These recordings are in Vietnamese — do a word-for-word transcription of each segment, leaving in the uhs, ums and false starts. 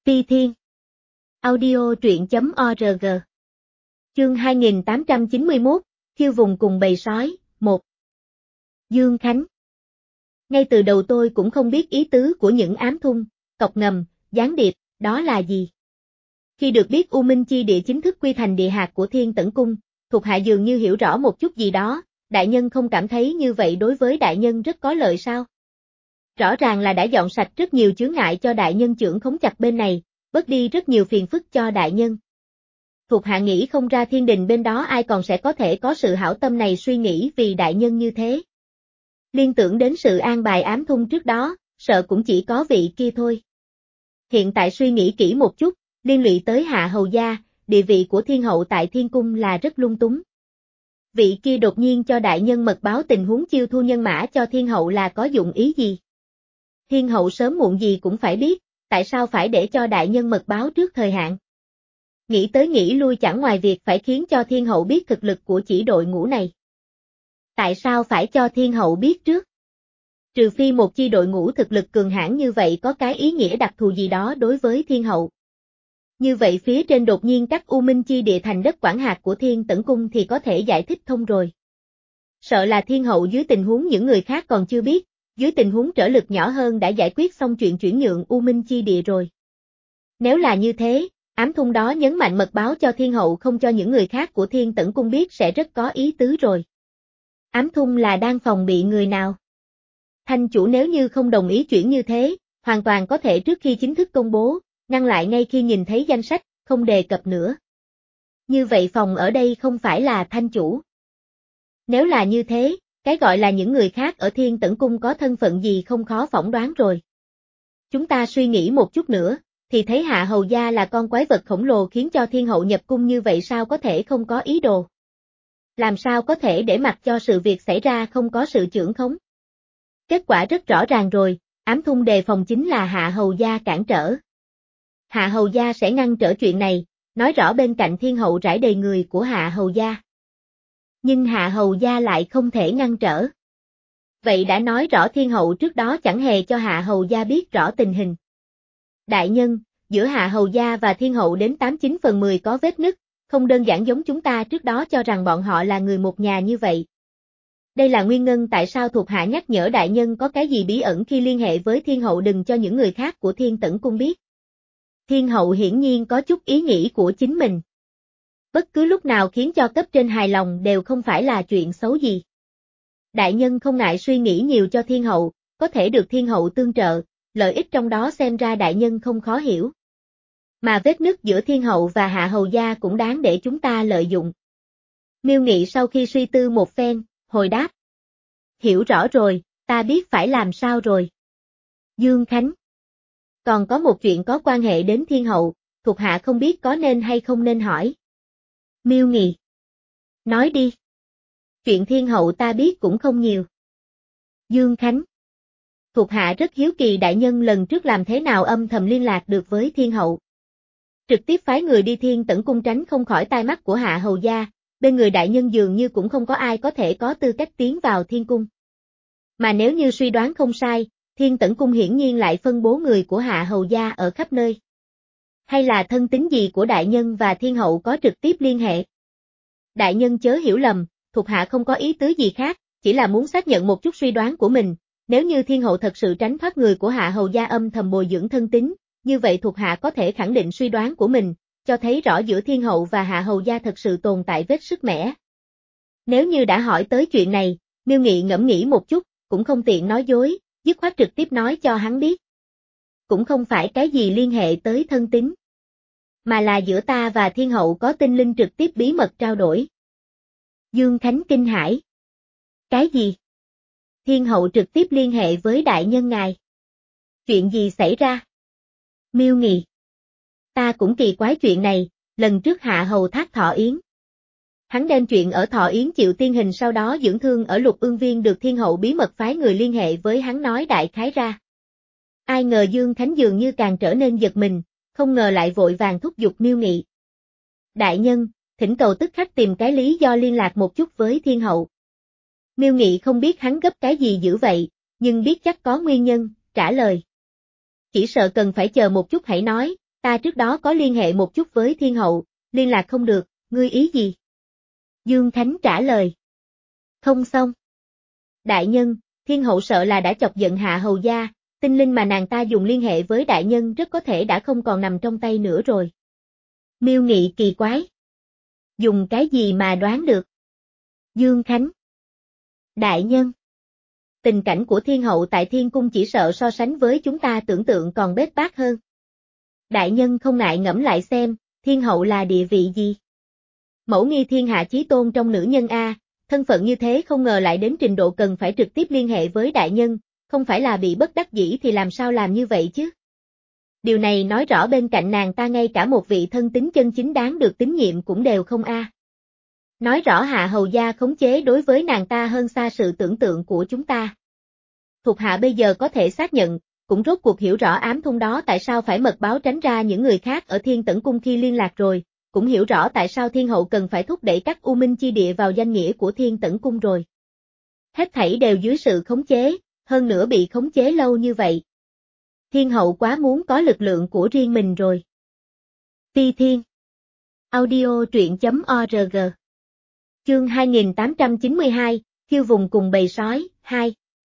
Ti Thiên. Audio truyện chấm org. Chương hai nghìn tám trăm chín mươi mốt, khiêu vùng cùng bầy sói, một. Dương Khánh. Ngay từ đầu tôi cũng không biết ý tứ của những ám thung, cọc ngầm, gián điệp, đó là gì. Khi được biết U Minh Chi Địa chính thức quy thành địa hạt của Thiên Tẩn Cung, thuộc hạ dường như hiểu rõ một chút gì đó, đại nhân không cảm thấy như vậy đối với đại nhân rất có lợi sao? Rõ ràng là đã dọn sạch rất nhiều chướng ngại cho đại nhân trưởng khống chặt bên này, bớt đi rất nhiều phiền phức cho đại nhân. Thuộc hạ nghĩ không ra thiên đình bên đó ai còn sẽ có thể có sự hảo tâm này suy nghĩ vì đại nhân như thế. Liên tưởng đến sự an bài ám thung trước đó, sợ cũng chỉ có vị kia thôi. Hiện tại suy nghĩ kỹ một chút, liên lụy tới Hạ Hầu Gia, địa vị của thiên hậu tại thiên cung là rất lung túng. Vị kia đột nhiên cho đại nhân mật báo tình huống chiêu thu nhân mã cho thiên hậu là có dụng ý gì? Thiên hậu sớm muộn gì cũng phải biết, tại sao phải để cho đại nhân mật báo trước thời hạn? Nghĩ tới nghĩ lui chẳng ngoài việc phải khiến cho thiên hậu biết thực lực của chỉ đội ngũ này. Tại sao phải cho thiên hậu biết trước? Trừ phi một chi đội ngũ thực lực cường hãn như vậy có cái ý nghĩa đặc thù gì đó đối với thiên hậu. Như vậy phía trên đột nhiên cắt U Minh Chi Địa thành đất quản hạt của Thiên Tẩn Cung thì có thể giải thích thông rồi. Sợ là thiên hậu dưới tình huống những người khác còn chưa biết, dưới tình huống trở lực nhỏ hơn đã giải quyết xong chuyện chuyển nhượng U Minh Chi Địa rồi. Nếu là như thế, ám thung đó nhấn mạnh mật báo cho thiên hậu không cho những người khác của Thiên Tẩn Cung biết sẽ rất có ý tứ rồi. Ám thung là đang phòng bị người nào? Thanh chủ nếu như không đồng ý chuyển như thế, hoàn toàn có thể trước khi chính thức công bố, ngăn lại ngay khi nhìn thấy danh sách, không đề cập nữa. Như vậy phòng ở đây không phải là thanh chủ. Nếu là như thế, cái gọi là những người khác ở Thiên Tẩn Cung có thân phận gì không khó phỏng đoán rồi. Chúng ta suy nghĩ một chút nữa, thì thấy Hạ Hầu Gia là con quái vật khổng lồ khiến cho thiên hậu nhập cung như vậy sao có thể không có ý đồ. Làm sao có thể để mặc cho sự việc xảy ra không có sự chưởng khống. Kết quả rất rõ ràng rồi, ám thung đề phòng chính là Hạ Hầu Gia cản trở. Hạ Hầu Gia sẽ ngăn trở chuyện này, nói rõ bên cạnh thiên hậu rải đầy người của Hạ Hầu Gia. Nhưng Hạ Hầu Gia lại không thể ngăn trở. Vậy đã nói rõ thiên hậu trước đó chẳng hề cho Hạ Hầu Gia biết rõ tình hình. Đại nhân, giữa Hạ Hầu Gia và thiên hậu đến tám chín phần mười có vết nứt, không đơn giản giống chúng ta trước đó cho rằng bọn họ là người một nhà như vậy. Đây là nguyên nhân tại sao thuộc hạ nhắc nhở đại nhân có cái gì bí ẩn khi liên hệ với thiên hậu đừng cho những người khác của Thiên Tẩn Cung biết. Thiên hậu hiển nhiên có chút ý nghĩ của chính mình. Bất cứ lúc nào khiến cho cấp trên hài lòng đều không phải là chuyện xấu gì. Đại nhân không ngại suy nghĩ nhiều cho thiên hậu, có thể được thiên hậu tương trợ, lợi ích trong đó xem ra đại nhân không khó hiểu. Mà vết nứt giữa thiên hậu và Hạ Hầu Gia cũng đáng để chúng ta lợi dụng. Miêu Nghị sau khi suy tư một phen, hồi đáp. Hiểu rõ rồi, ta biết phải làm sao rồi. Dương Khánh. Còn có một chuyện có quan hệ đến thiên hậu, thuộc hạ không biết có nên hay không nên hỏi. Miêu Nghị. Nói đi. Chuyện thiên hậu ta biết cũng không nhiều. Dương Khánh. Thuộc hạ rất hiếu kỳ đại nhân lần trước làm thế nào âm thầm liên lạc được với thiên hậu. Trực tiếp phái người đi Thiên Tẩn Cung tránh không khỏi tai mắt của Hạ Hầu Gia, bên người đại nhân dường như cũng không có ai có thể có tư cách tiến vào thiên cung. Mà nếu như suy đoán không sai, Thiên Tẩn Cung hiển nhiên lại phân bố người của Hạ Hầu Gia ở khắp nơi. Hay là thân tín gì của đại nhân và thiên hậu có trực tiếp liên hệ? Đại nhân chớ hiểu lầm, thuộc hạ không có ý tứ gì khác, chỉ là muốn xác nhận một chút suy đoán của mình. Nếu như thiên hậu thật sự tránh thoát người của Hạ Hầu Gia âm thầm bồi dưỡng thân tín, như vậy thuộc hạ có thể khẳng định suy đoán của mình, cho thấy rõ giữa thiên hậu và Hạ Hầu Gia thật sự tồn tại vết sức mẻ. Nếu như đã hỏi tới chuyện này, Miêu Nghị ngẫm nghĩ một chút, cũng không tiện nói dối, dứt khoát trực tiếp nói cho hắn biết. Cũng không phải cái gì liên hệ tới thân tín, mà là giữa ta và thiên hậu có tinh linh trực tiếp bí mật trao đổi. Dương Khánh kinh hãi. Cái gì? Thiên hậu trực tiếp liên hệ với đại nhân ngài. Chuyện gì xảy ra? Miêu Nghị. Ta cũng kỳ quái chuyện này, lần trước Hạ Hầu Thác thọ yến. Hắn đem chuyện ở thọ yến chịu tiên hình sau đó dưỡng thương ở Lục Ương Viên được thiên hậu bí mật phái người liên hệ với hắn nói đại khái ra. Ai ngờ Dương Khánh dường như càng trở nên giật mình, không ngờ lại vội vàng thúc giục Miêu Nghị. Đại nhân, thỉnh cầu tức khắc tìm cái lý do liên lạc một chút với thiên hậu. Miêu Nghị không biết hắn gấp cái gì dữ vậy, nhưng biết chắc có nguyên nhân, trả lời. Chỉ sợ cần phải chờ một chút hãy nói, ta trước đó có liên hệ một chút với thiên hậu, liên lạc không được, ngươi ý gì? Dương Khánh trả lời. Không xong. Đại nhân, thiên hậu sợ là đã chọc giận Hạ hầu gia, tinh linh mà nàng ta dùng liên hệ với đại nhân rất có thể đã không còn nằm trong tay nữa rồi. Miêu Nghị kỳ quái. Dùng cái gì mà đoán được? Dương Khánh. Đại nhân. Tình cảnh của thiên hậu tại thiên cung chỉ sợ so sánh với chúng ta tưởng tượng còn bết bát hơn. Đại nhân không ngại ngẫm lại xem, thiên hậu là địa vị gì? Mẫu nghi thiên hạ chí tôn trong nữ nhân A, thân phận như thế không ngờ lại đến trình độ cần phải trực tiếp liên hệ với đại nhân, không phải là bị bất đắc dĩ thì làm sao làm như vậy chứ? Điều này nói rõ bên cạnh nàng ta ngay cả một vị thân tín chân chính đáng được tín nhiệm cũng đều không a. Nói rõ Hạ hầu gia khống chế đối với nàng ta hơn xa sự tưởng tượng của chúng ta. Thuộc hạ bây giờ có thể xác nhận, cũng rốt cuộc hiểu rõ ám thung đó tại sao phải mật báo tránh ra những người khác ở Thiên Tẩn Cung khi liên lạc rồi, cũng hiểu rõ tại sao thiên hậu cần phải thúc đẩy các U Minh chi địa vào danh nghĩa của Thiên Tẩn Cung rồi. Hết thảy đều dưới sự khống chế, hơn nữa bị khống chế lâu như vậy. Thiên hậu quá muốn có lực lượng của riêng mình rồi. Phi Thiên. Audio truyện chấm org. Chương hai nghìn tám trăm chín mươi hai, khiêu vùng cùng bầy sói, hai.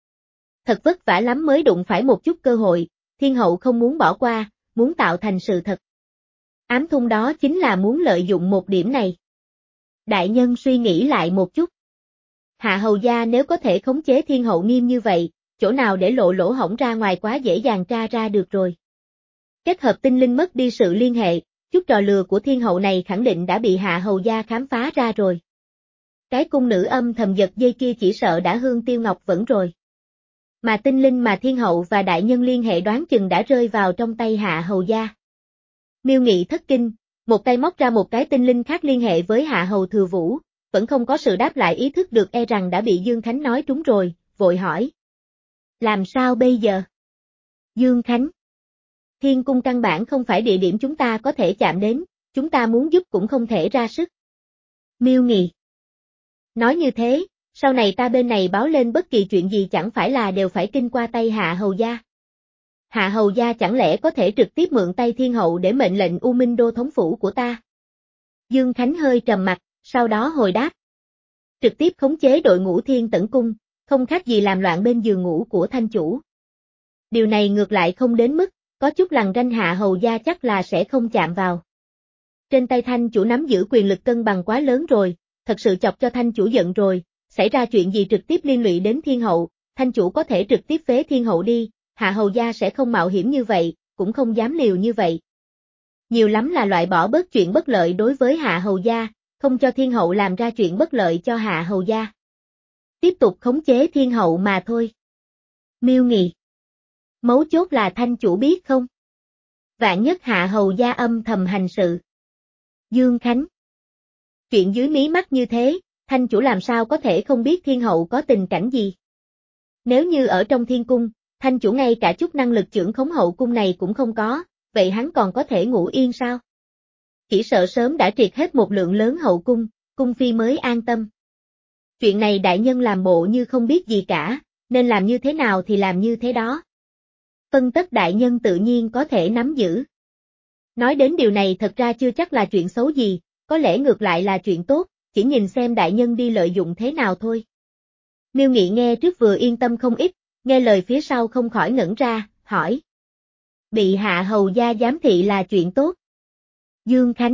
Thật vất vả lắm mới đụng phải một chút cơ hội, thiên hậu không muốn bỏ qua, muốn tạo thành sự thật. Ám thung đó chính là muốn lợi dụng một điểm này. Đại nhân suy nghĩ lại một chút. Hạ hầu gia nếu có thể khống chế thiên hậu nghiêm như vậy, chỗ nào để lộ lỗ hổng ra ngoài quá dễ dàng tra ra được rồi. Kết hợp tinh linh mất đi sự liên hệ, chút trò lừa của thiên hậu này khẳng định đã bị Hạ hầu gia khám phá ra rồi. Cái cung nữ âm thầm giật dây kia chỉ sợ đã hương tiêu ngọc vẫn rồi. Mà tinh linh mà thiên hậu và đại nhân liên hệ đoán chừng đã rơi vào trong tay Hạ hầu gia. Miêu Nghị thất kinh, một tay móc ra một cái tinh linh khác liên hệ với Hạ hầu thừa vũ, vẫn không có sự đáp lại ý thức được e rằng đã bị Dương Khánh nói trúng rồi, vội hỏi. Làm sao bây giờ? Dương Khánh. Thiên cung căn bản không phải địa điểm chúng ta có thể chạm đến, chúng ta muốn giúp cũng không thể ra sức. Miêu Nghị. Nói như thế, sau này ta bên này báo lên bất kỳ chuyện gì chẳng phải là đều phải kinh qua tay Hạ hầu gia. Hạ hầu gia chẳng lẽ có thể trực tiếp mượn tay thiên hậu để mệnh lệnh U Minh đô thống phủ của ta? Dương Khánh hơi trầm mặt, sau đó hồi đáp. Trực tiếp khống chế đội ngũ Thiên Tẩn Cung, không khác gì làm loạn bên giường ngủ của thanh chủ. Điều này ngược lại không đến mức, có chút lằn ranh Hạ hầu gia chắc là sẽ không chạm vào. Trên tay thanh chủ nắm giữ quyền lực cân bằng quá lớn rồi, thật sự chọc cho thanh chủ giận rồi, xảy ra chuyện gì trực tiếp liên lụy đến thiên hậu, thanh chủ có thể trực tiếp phế thiên hậu đi, Hạ hầu gia sẽ không mạo hiểm như vậy, cũng không dám liều như vậy. Nhiều lắm là loại bỏ bớt chuyện bất lợi đối với Hạ hầu gia, không cho thiên hậu làm ra chuyện bất lợi cho Hạ hầu gia. Tiếp tục khống chế thiên hậu mà thôi. Miêu Nghị. Mấu chốt là thanh chủ biết không? Vạn nhất Hạ hầu gia âm thầm hành sự. Dương Khánh. Chuyện dưới mí mắt như thế, thanh chủ làm sao có thể không biết thiên hậu có tình cảnh gì? Nếu như ở trong thiên cung, thanh chủ ngay cả chút năng lực trưởng khống hậu cung này cũng không có, vậy hắn còn có thể ngủ yên sao? Chỉ sợ sớm đã triệt hết một lượng lớn hậu cung, cung phi mới an tâm. Chuyện này đại nhân làm bộ như không biết gì cả, nên làm như thế nào thì làm như thế đó. Phân tất đại nhân tự nhiên có thể nắm giữ. Nói đến điều này thật ra chưa chắc là chuyện xấu gì, có lẽ ngược lại là chuyện tốt, chỉ nhìn xem đại nhân đi lợi dụng thế nào thôi. Miêu Nghị nghe trước vừa yên tâm không ít, nghe lời phía sau không khỏi ngẩn ra, hỏi. Bị Hạ hầu gia giám thị là chuyện tốt. Dương Khánh.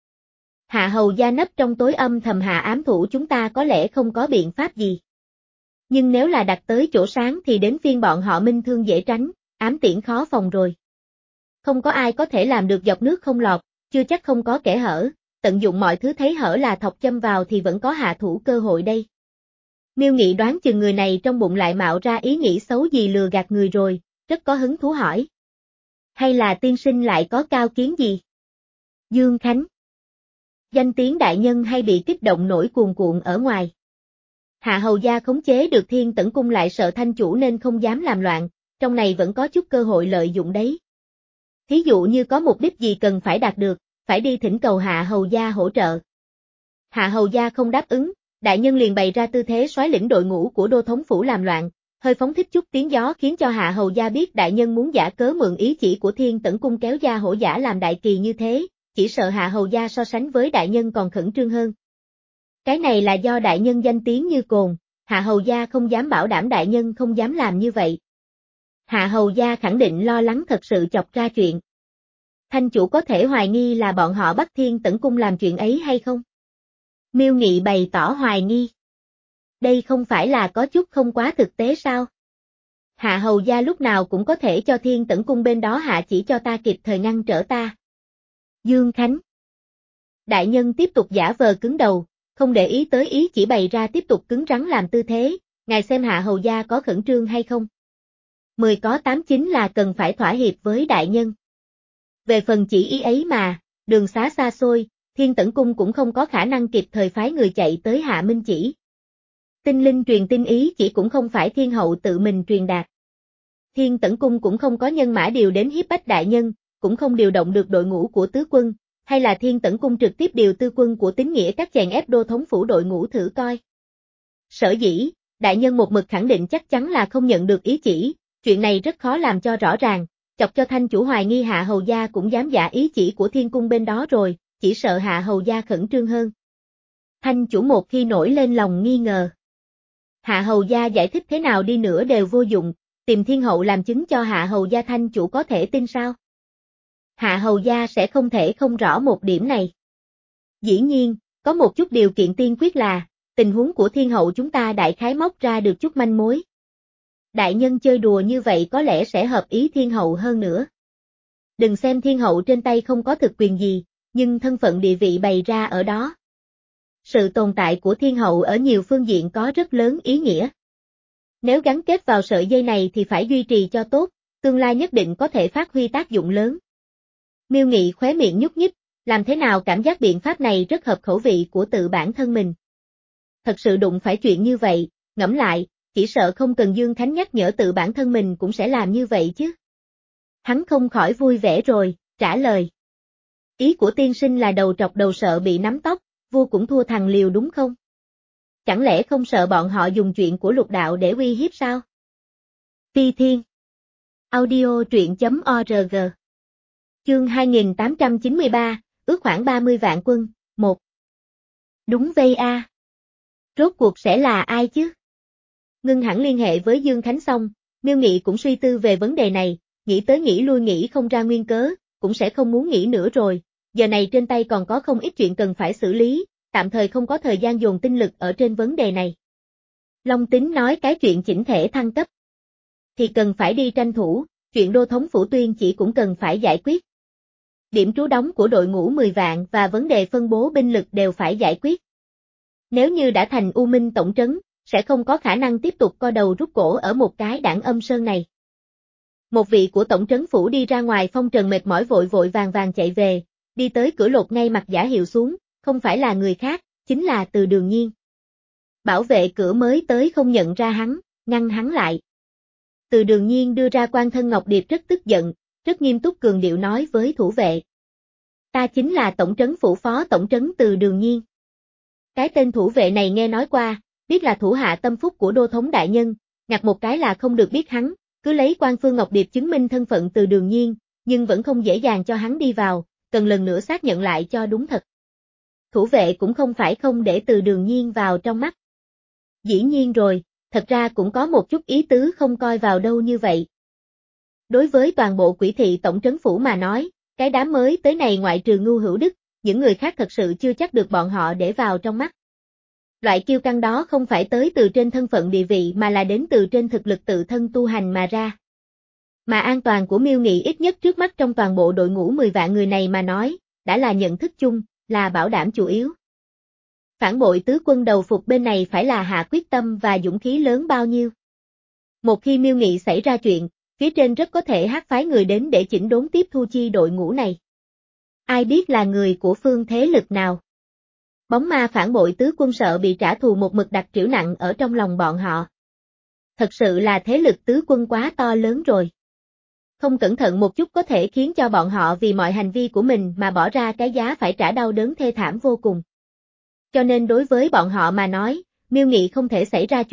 Hạ hầu gia nấp trong tối âm thầm hạ ám thủ chúng ta có lẽ không có biện pháp gì. Nhưng nếu là đặt tới chỗ sáng thì đến phiên bọn họ minh thương dễ tránh, ám tiễn khó phòng rồi. Không có ai có thể làm được dọc nước không lọt, chưa chắc không có kẻ hở, tận dụng mọi thứ thấy hở là thọc châm vào thì vẫn có hạ thủ cơ hội đây. Miêu Nghị đoán chừng người này trong bụng lại mạo ra ý nghĩ xấu gì lừa gạt người rồi, rất có hứng thú hỏi. Hay là tiên sinh lại có cao kiến gì? Dương Khánh. Danh tiếng đại nhân hay bị kích động nổi cuồn cuộn ở ngoài. Hạ hầu gia khống chế được Thiên Tẩn Cung lại sợ thanh chủ nên không dám làm loạn, trong này vẫn có chút cơ hội lợi dụng đấy. Thí dụ như có mục đích gì cần phải đạt được, phải đi thỉnh cầu Hạ hầu gia hỗ trợ. Hạ hầu gia không đáp ứng, đại nhân liền bày ra tư thế soái lĩnh đội ngũ của đô thống phủ làm loạn, hơi phóng thích chút tiếng gió khiến cho Hạ Hầu Gia biết đại nhân muốn giả cớ mượn ý chỉ của Thiên Tẩn Cung kéo Gia Hổ giả làm đại kỳ như thế, chỉ sợ Hạ Hầu Gia so sánh với đại nhân còn khẩn trương hơn. Cái này là do đại nhân danh tiếng như cồn, Hạ Hầu Gia không dám bảo đảm đại nhân không dám làm như vậy. Hạ Hầu Gia khẳng định lo lắng thật sự chọc ra chuyện. Thanh chủ có thể hoài nghi là bọn họ bắt Thiên Tẩn Cung làm chuyện ấy hay không? Miêu Nghị bày tỏ hoài nghi. Đây không phải là có chút không quá thực tế sao? Hạ Hầu Gia lúc nào cũng có thể cho Thiên Tẩn Cung bên đó hạ chỉ cho ta kịp thời ngăn trở ta. Dương Khánh. Đại nhân tiếp tục giả vờ cứng đầu, không để ý tới ý chỉ bày ra tiếp tục cứng rắn làm tư thế, ngài xem Hạ Hầu Gia có khẩn trương hay không? Mười có tám chính là cần phải thỏa hiệp với đại nhân. Về phần chỉ ý ấy mà, đường xá xa xôi, Thiên Tẩn Cung cũng không có khả năng kịp thời phái người chạy tới hạ minh chỉ. Tinh linh truyền tin ý chỉ cũng không phải Thiên Hậu tự mình truyền đạt. Thiên Tẩn Cung cũng không có nhân mã điều đến hiếp bách đại nhân, cũng không điều động được đội ngũ của tứ quân, hay là Thiên Tẩn Cung trực tiếp điều tư quân của tín nghĩa các chèn ép đô thống phủ đội ngũ thử coi. Sở dĩ, đại nhân một mực khẳng định chắc chắn là không nhận được ý chỉ, chuyện này rất khó làm cho rõ ràng, chọc cho thanh chủ hoài nghi Hạ Hầu Gia cũng dám giả ý chỉ của Thiên Cung bên đó rồi, chỉ sợ Hạ Hầu Gia khẩn trương hơn. Thanh chủ một khi nổi lên lòng nghi ngờ. Hạ Hầu Gia giải thích thế nào đi nữa đều vô dụng, tìm Thiên Hậu làm chứng cho Hạ Hầu Gia thanh chủ có thể tin sao? Hạ Hầu Gia sẽ không thể không rõ một điểm này. Dĩ nhiên, có một chút điều kiện tiên quyết là, tình huống của Thiên Hậu chúng ta đại khái móc ra được chút manh mối. Đại nhân chơi đùa như vậy có lẽ sẽ hợp ý Thiên Hậu hơn nữa. Đừng xem Thiên Hậu trên tay không có thực quyền gì, nhưng thân phận địa vị bày ra ở đó. Sự tồn tại của Thiên Hậu ở nhiều phương diện có rất lớn ý nghĩa. Nếu gắn kết vào sợi dây này thì phải duy trì cho tốt, tương lai nhất định có thể phát huy tác dụng lớn. Miêu Nghị khóe miệng nhúc nhích, làm thế nào cảm giác biện pháp này rất hợp khẩu vị của tự bản thân mình. Thật sự đụng phải chuyện như vậy, ngẫm lại, chỉ sợ không cần Dương Khánh nhắc nhở tự bản thân mình cũng sẽ làm như vậy chứ. Hắn không khỏi vui vẻ rồi, trả lời. Ý của tiên sinh là đầu trọc đầu sợ bị nắm tóc, vua cũng thua thằng liều đúng không? Chẳng lẽ không sợ bọn họ dùng chuyện của lục đạo để uy hiếp sao? Phi Thiên. Audio truyện chấm org. Chương hai nghìn tám trăm chín mươi ba, ước khoảng ba mươi vạn quân, một. Đúng vây a. Rốt cuộc sẽ là ai chứ? Ngưng hẳn liên hệ với Dương Khánh xong, Miêu Nghị cũng suy tư về vấn đề này, nghĩ tới nghĩ lui nghĩ không ra nguyên cớ, cũng sẽ không muốn nghĩ nữa rồi, giờ này trên tay còn có không ít chuyện cần phải xử lý, tạm thời không có thời gian dồn tinh lực ở trên vấn đề này. Long Tính nói cái chuyện chỉnh thể thăng cấp, thì cần phải đi tranh thủ, chuyện đô thống phủ tuyên chỉ cũng cần phải giải quyết. Điểm trú đóng của đội ngũ mười vạn và vấn đề phân bố binh lực đều phải giải quyết. Nếu như đã thành U Minh tổng trấn, sẽ không có khả năng tiếp tục co đầu rút cổ ở một cái đảng âm sơn này. Một vị của tổng trấn phủ đi ra ngoài phong trần mệt mỏi vội vội vàng vàng chạy về, đi tới cửa lột ngay mặt giả hiệu xuống, không phải là người khác, chính là Từ Đường Nhiên. Bảo vệ cửa mới tới không nhận ra hắn, ngăn hắn lại. Từ Đường Nhiên đưa ra quan thân Ngọc Điệp rất tức giận, rất nghiêm túc cường điệu nói với thủ vệ. Ta chính là tổng trấn phủ phó tổng trấn Từ Đường Nhiên. Cái tên thủ vệ này nghe nói qua, biết là thủ hạ tâm phúc của đô thống đại nhân, ngặt một cái là không được biết hắn, cứ lấy quan phương Ngọc Điệp chứng minh thân phận Từ Đường Nhiên, nhưng vẫn không dễ dàng cho hắn đi vào, cần lần nữa xác nhận lại cho đúng thật. Thủ vệ cũng không phải không để Từ Đường Nhiên vào trong mắt. Dĩ nhiên rồi, thật ra cũng có một chút ý tứ không coi vào đâu như vậy. Đối với toàn bộ Quỷ thị tổng trấn phủ mà nói, cái đám mới tới này ngoại trừ Ngưu Hữu Đức, những người khác thật sự chưa chắc được bọn họ để vào trong mắt. Loại kiêu căng đó không phải tới từ trên thân phận địa vị mà là đến từ trên thực lực tự thân tu hành mà ra. Mà an toàn của Miêu Nghị ít nhất trước mắt trong toàn bộ đội ngũ mười vạn người này mà nói, đã là nhận thức chung, là bảo đảm chủ yếu. Phản bội tứ quân đầu phục bên này phải là hạ quyết tâm và dũng khí lớn bao nhiêu. Một khi Miêu Nghị xảy ra chuyện, phía trên rất có thể hát phái người đến để chỉnh đốn tiếp thu chi đội ngũ này. Ai biết là người của phương thế lực nào. Bóng ma phản bội tứ quân sợ bị trả thù một mực đặt trĩu nặng ở trong lòng bọn họ. Thật sự là thế lực tứ quân quá to lớn rồi. Không cẩn thận một chút có thể khiến cho bọn họ vì mọi hành vi của mình mà bỏ ra cái giá phải trả đau đớn thê thảm vô cùng. Cho nên đối với bọn họ mà nói, Miêu Nghị không thể xảy ra chuyện,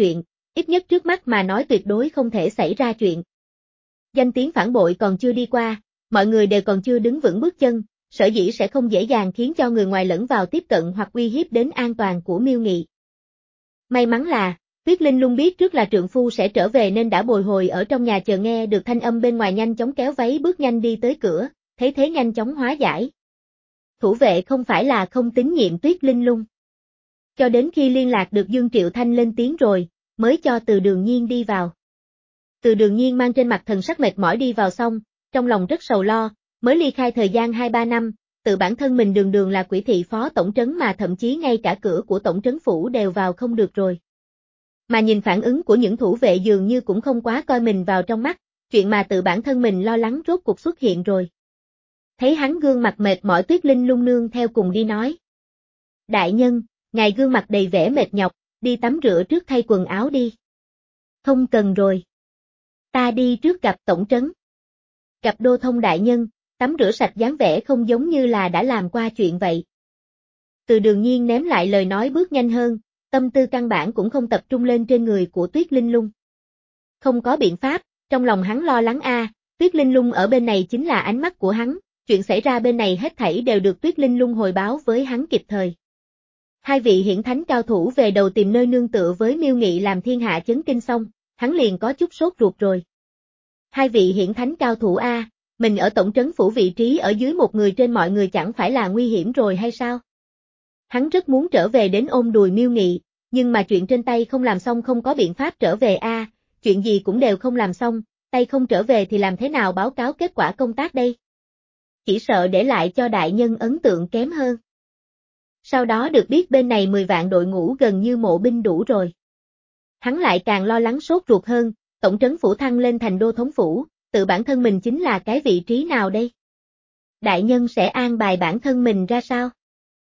Ít nhất trước mắt mà nói tuyệt đối không thể xảy ra chuyện. Danh tiếng phản bội còn chưa đi qua, mọi người đều còn chưa đứng vững bước chân, sở dĩ sẽ không dễ dàng khiến cho người ngoài lẫn vào tiếp cận hoặc uy hiếp đến an toàn của Miêu Nghị. May mắn là, Tuyết Linh Lung biết trước là trượng phu sẽ trở về nên đã bồi hồi ở trong nhà chờ nghe được thanh âm bên ngoài nhanh chóng kéo váy bước nhanh đi tới cửa, thấy thế nhanh chóng hóa giải. Thủ vệ không phải là không tín nhiệm Tuyết Linh Lung. Cho đến khi liên lạc được Dương Triệu Thanh lên tiếng rồi, mới cho Từ Đường Nhiên đi vào. Từ Đường Nhiên mang trên mặt thần sắc mệt mỏi đi vào xong, trong lòng rất sầu lo, mới ly khai thời gian hai ba năm, tự bản thân mình đường đường là quỷ thị phó tổng trấn mà thậm chí ngay cả cửa của tổng trấn phủ đều vào không được rồi. Mà nhìn phản ứng của những thủ vệ dường như cũng không quá coi mình vào trong mắt, chuyện mà tự bản thân mình lo lắng rốt cuộc xuất hiện rồi. Thấy hắn gương mặt mệt mỏi Tuyết Linh Lung nương theo cùng đi nói. Đại nhân, ngài gương mặt đầy vẻ mệt nhọc, đi tắm rửa trước thay quần áo đi. Không cần rồi. Ta đi trước gặp tổng trấn. Gặp Đô Thông đại nhân, tắm rửa sạch dáng vẻ không giống như là đã làm qua chuyện vậy. Từ Đường Nhiên ném lại lời nói bước nhanh hơn, tâm tư căn bản cũng không tập trung lên trên người của Tuyết Linh Lung. Không có biện pháp, trong lòng hắn lo lắng a, à, Tuyết Linh Lung ở bên này chính là ánh mắt của hắn, chuyện xảy ra bên này hết thảy đều được Tuyết Linh Lung hồi báo với hắn kịp thời. Hai vị hiển thánh cao thủ về đầu tìm nơi nương tựa với Miêu Nghị làm thiên hạ chấn kinh xong, hắn liền có chút sốt ruột rồi. Hai vị hiển thánh cao thủ a, à, mình ở tổng trấn phủ vị trí ở dưới một người trên mọi người chẳng phải là nguy hiểm rồi hay sao? Hắn rất muốn trở về đến ôm đùi Miêu Nghị, nhưng mà chuyện trên tay không làm xong không có biện pháp trở về a, à, chuyện gì cũng đều không làm xong, tay không trở về thì làm thế nào báo cáo kết quả công tác đây? Chỉ sợ để lại cho đại nhân ấn tượng kém hơn. Sau đó được biết bên này mười vạn đội ngũ gần như mộ binh đủ rồi. Hắn lại càng lo lắng sốt ruột hơn, tổng trấn phủ thăng lên thành đô thống phủ, tự bản thân mình chính là cái vị trí nào đây? Đại nhân sẽ an bài bản thân mình ra sao?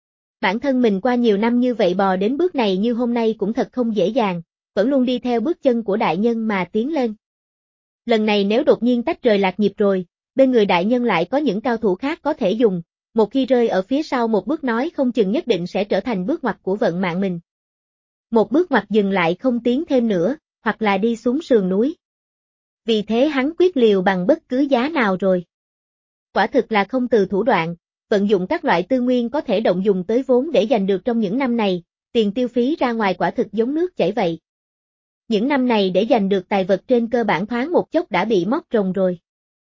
Bản thân mình qua nhiều năm như vậy bò đến bước này như hôm nay cũng thật không dễ dàng, vẫn luôn đi theo bước chân của đại nhân mà tiến lên. Lần này nếu đột nhiên tách rời lạc nhịp rồi, bên người đại nhân lại có những cao thủ khác có thể dùng, một khi rơi ở phía sau một bước nói không chừng nhất định sẽ trở thành bước ngoặt của vận mạng mình. Một bước ngoặt dừng lại không tiến thêm nữa, hoặc là đi xuống sườn núi. Vì thế hắn quyết liều bằng bất cứ giá nào rồi. Quả thực là không từ thủ đoạn, vận dụng các loại tư nguyên có thể động dùng tới vốn để giành được trong những năm này, tiền tiêu phí ra ngoài quả thực giống nước chảy vậy. Những năm này để giành được tài vật trên cơ bản thoáng một chốc đã bị móc rồng rồi.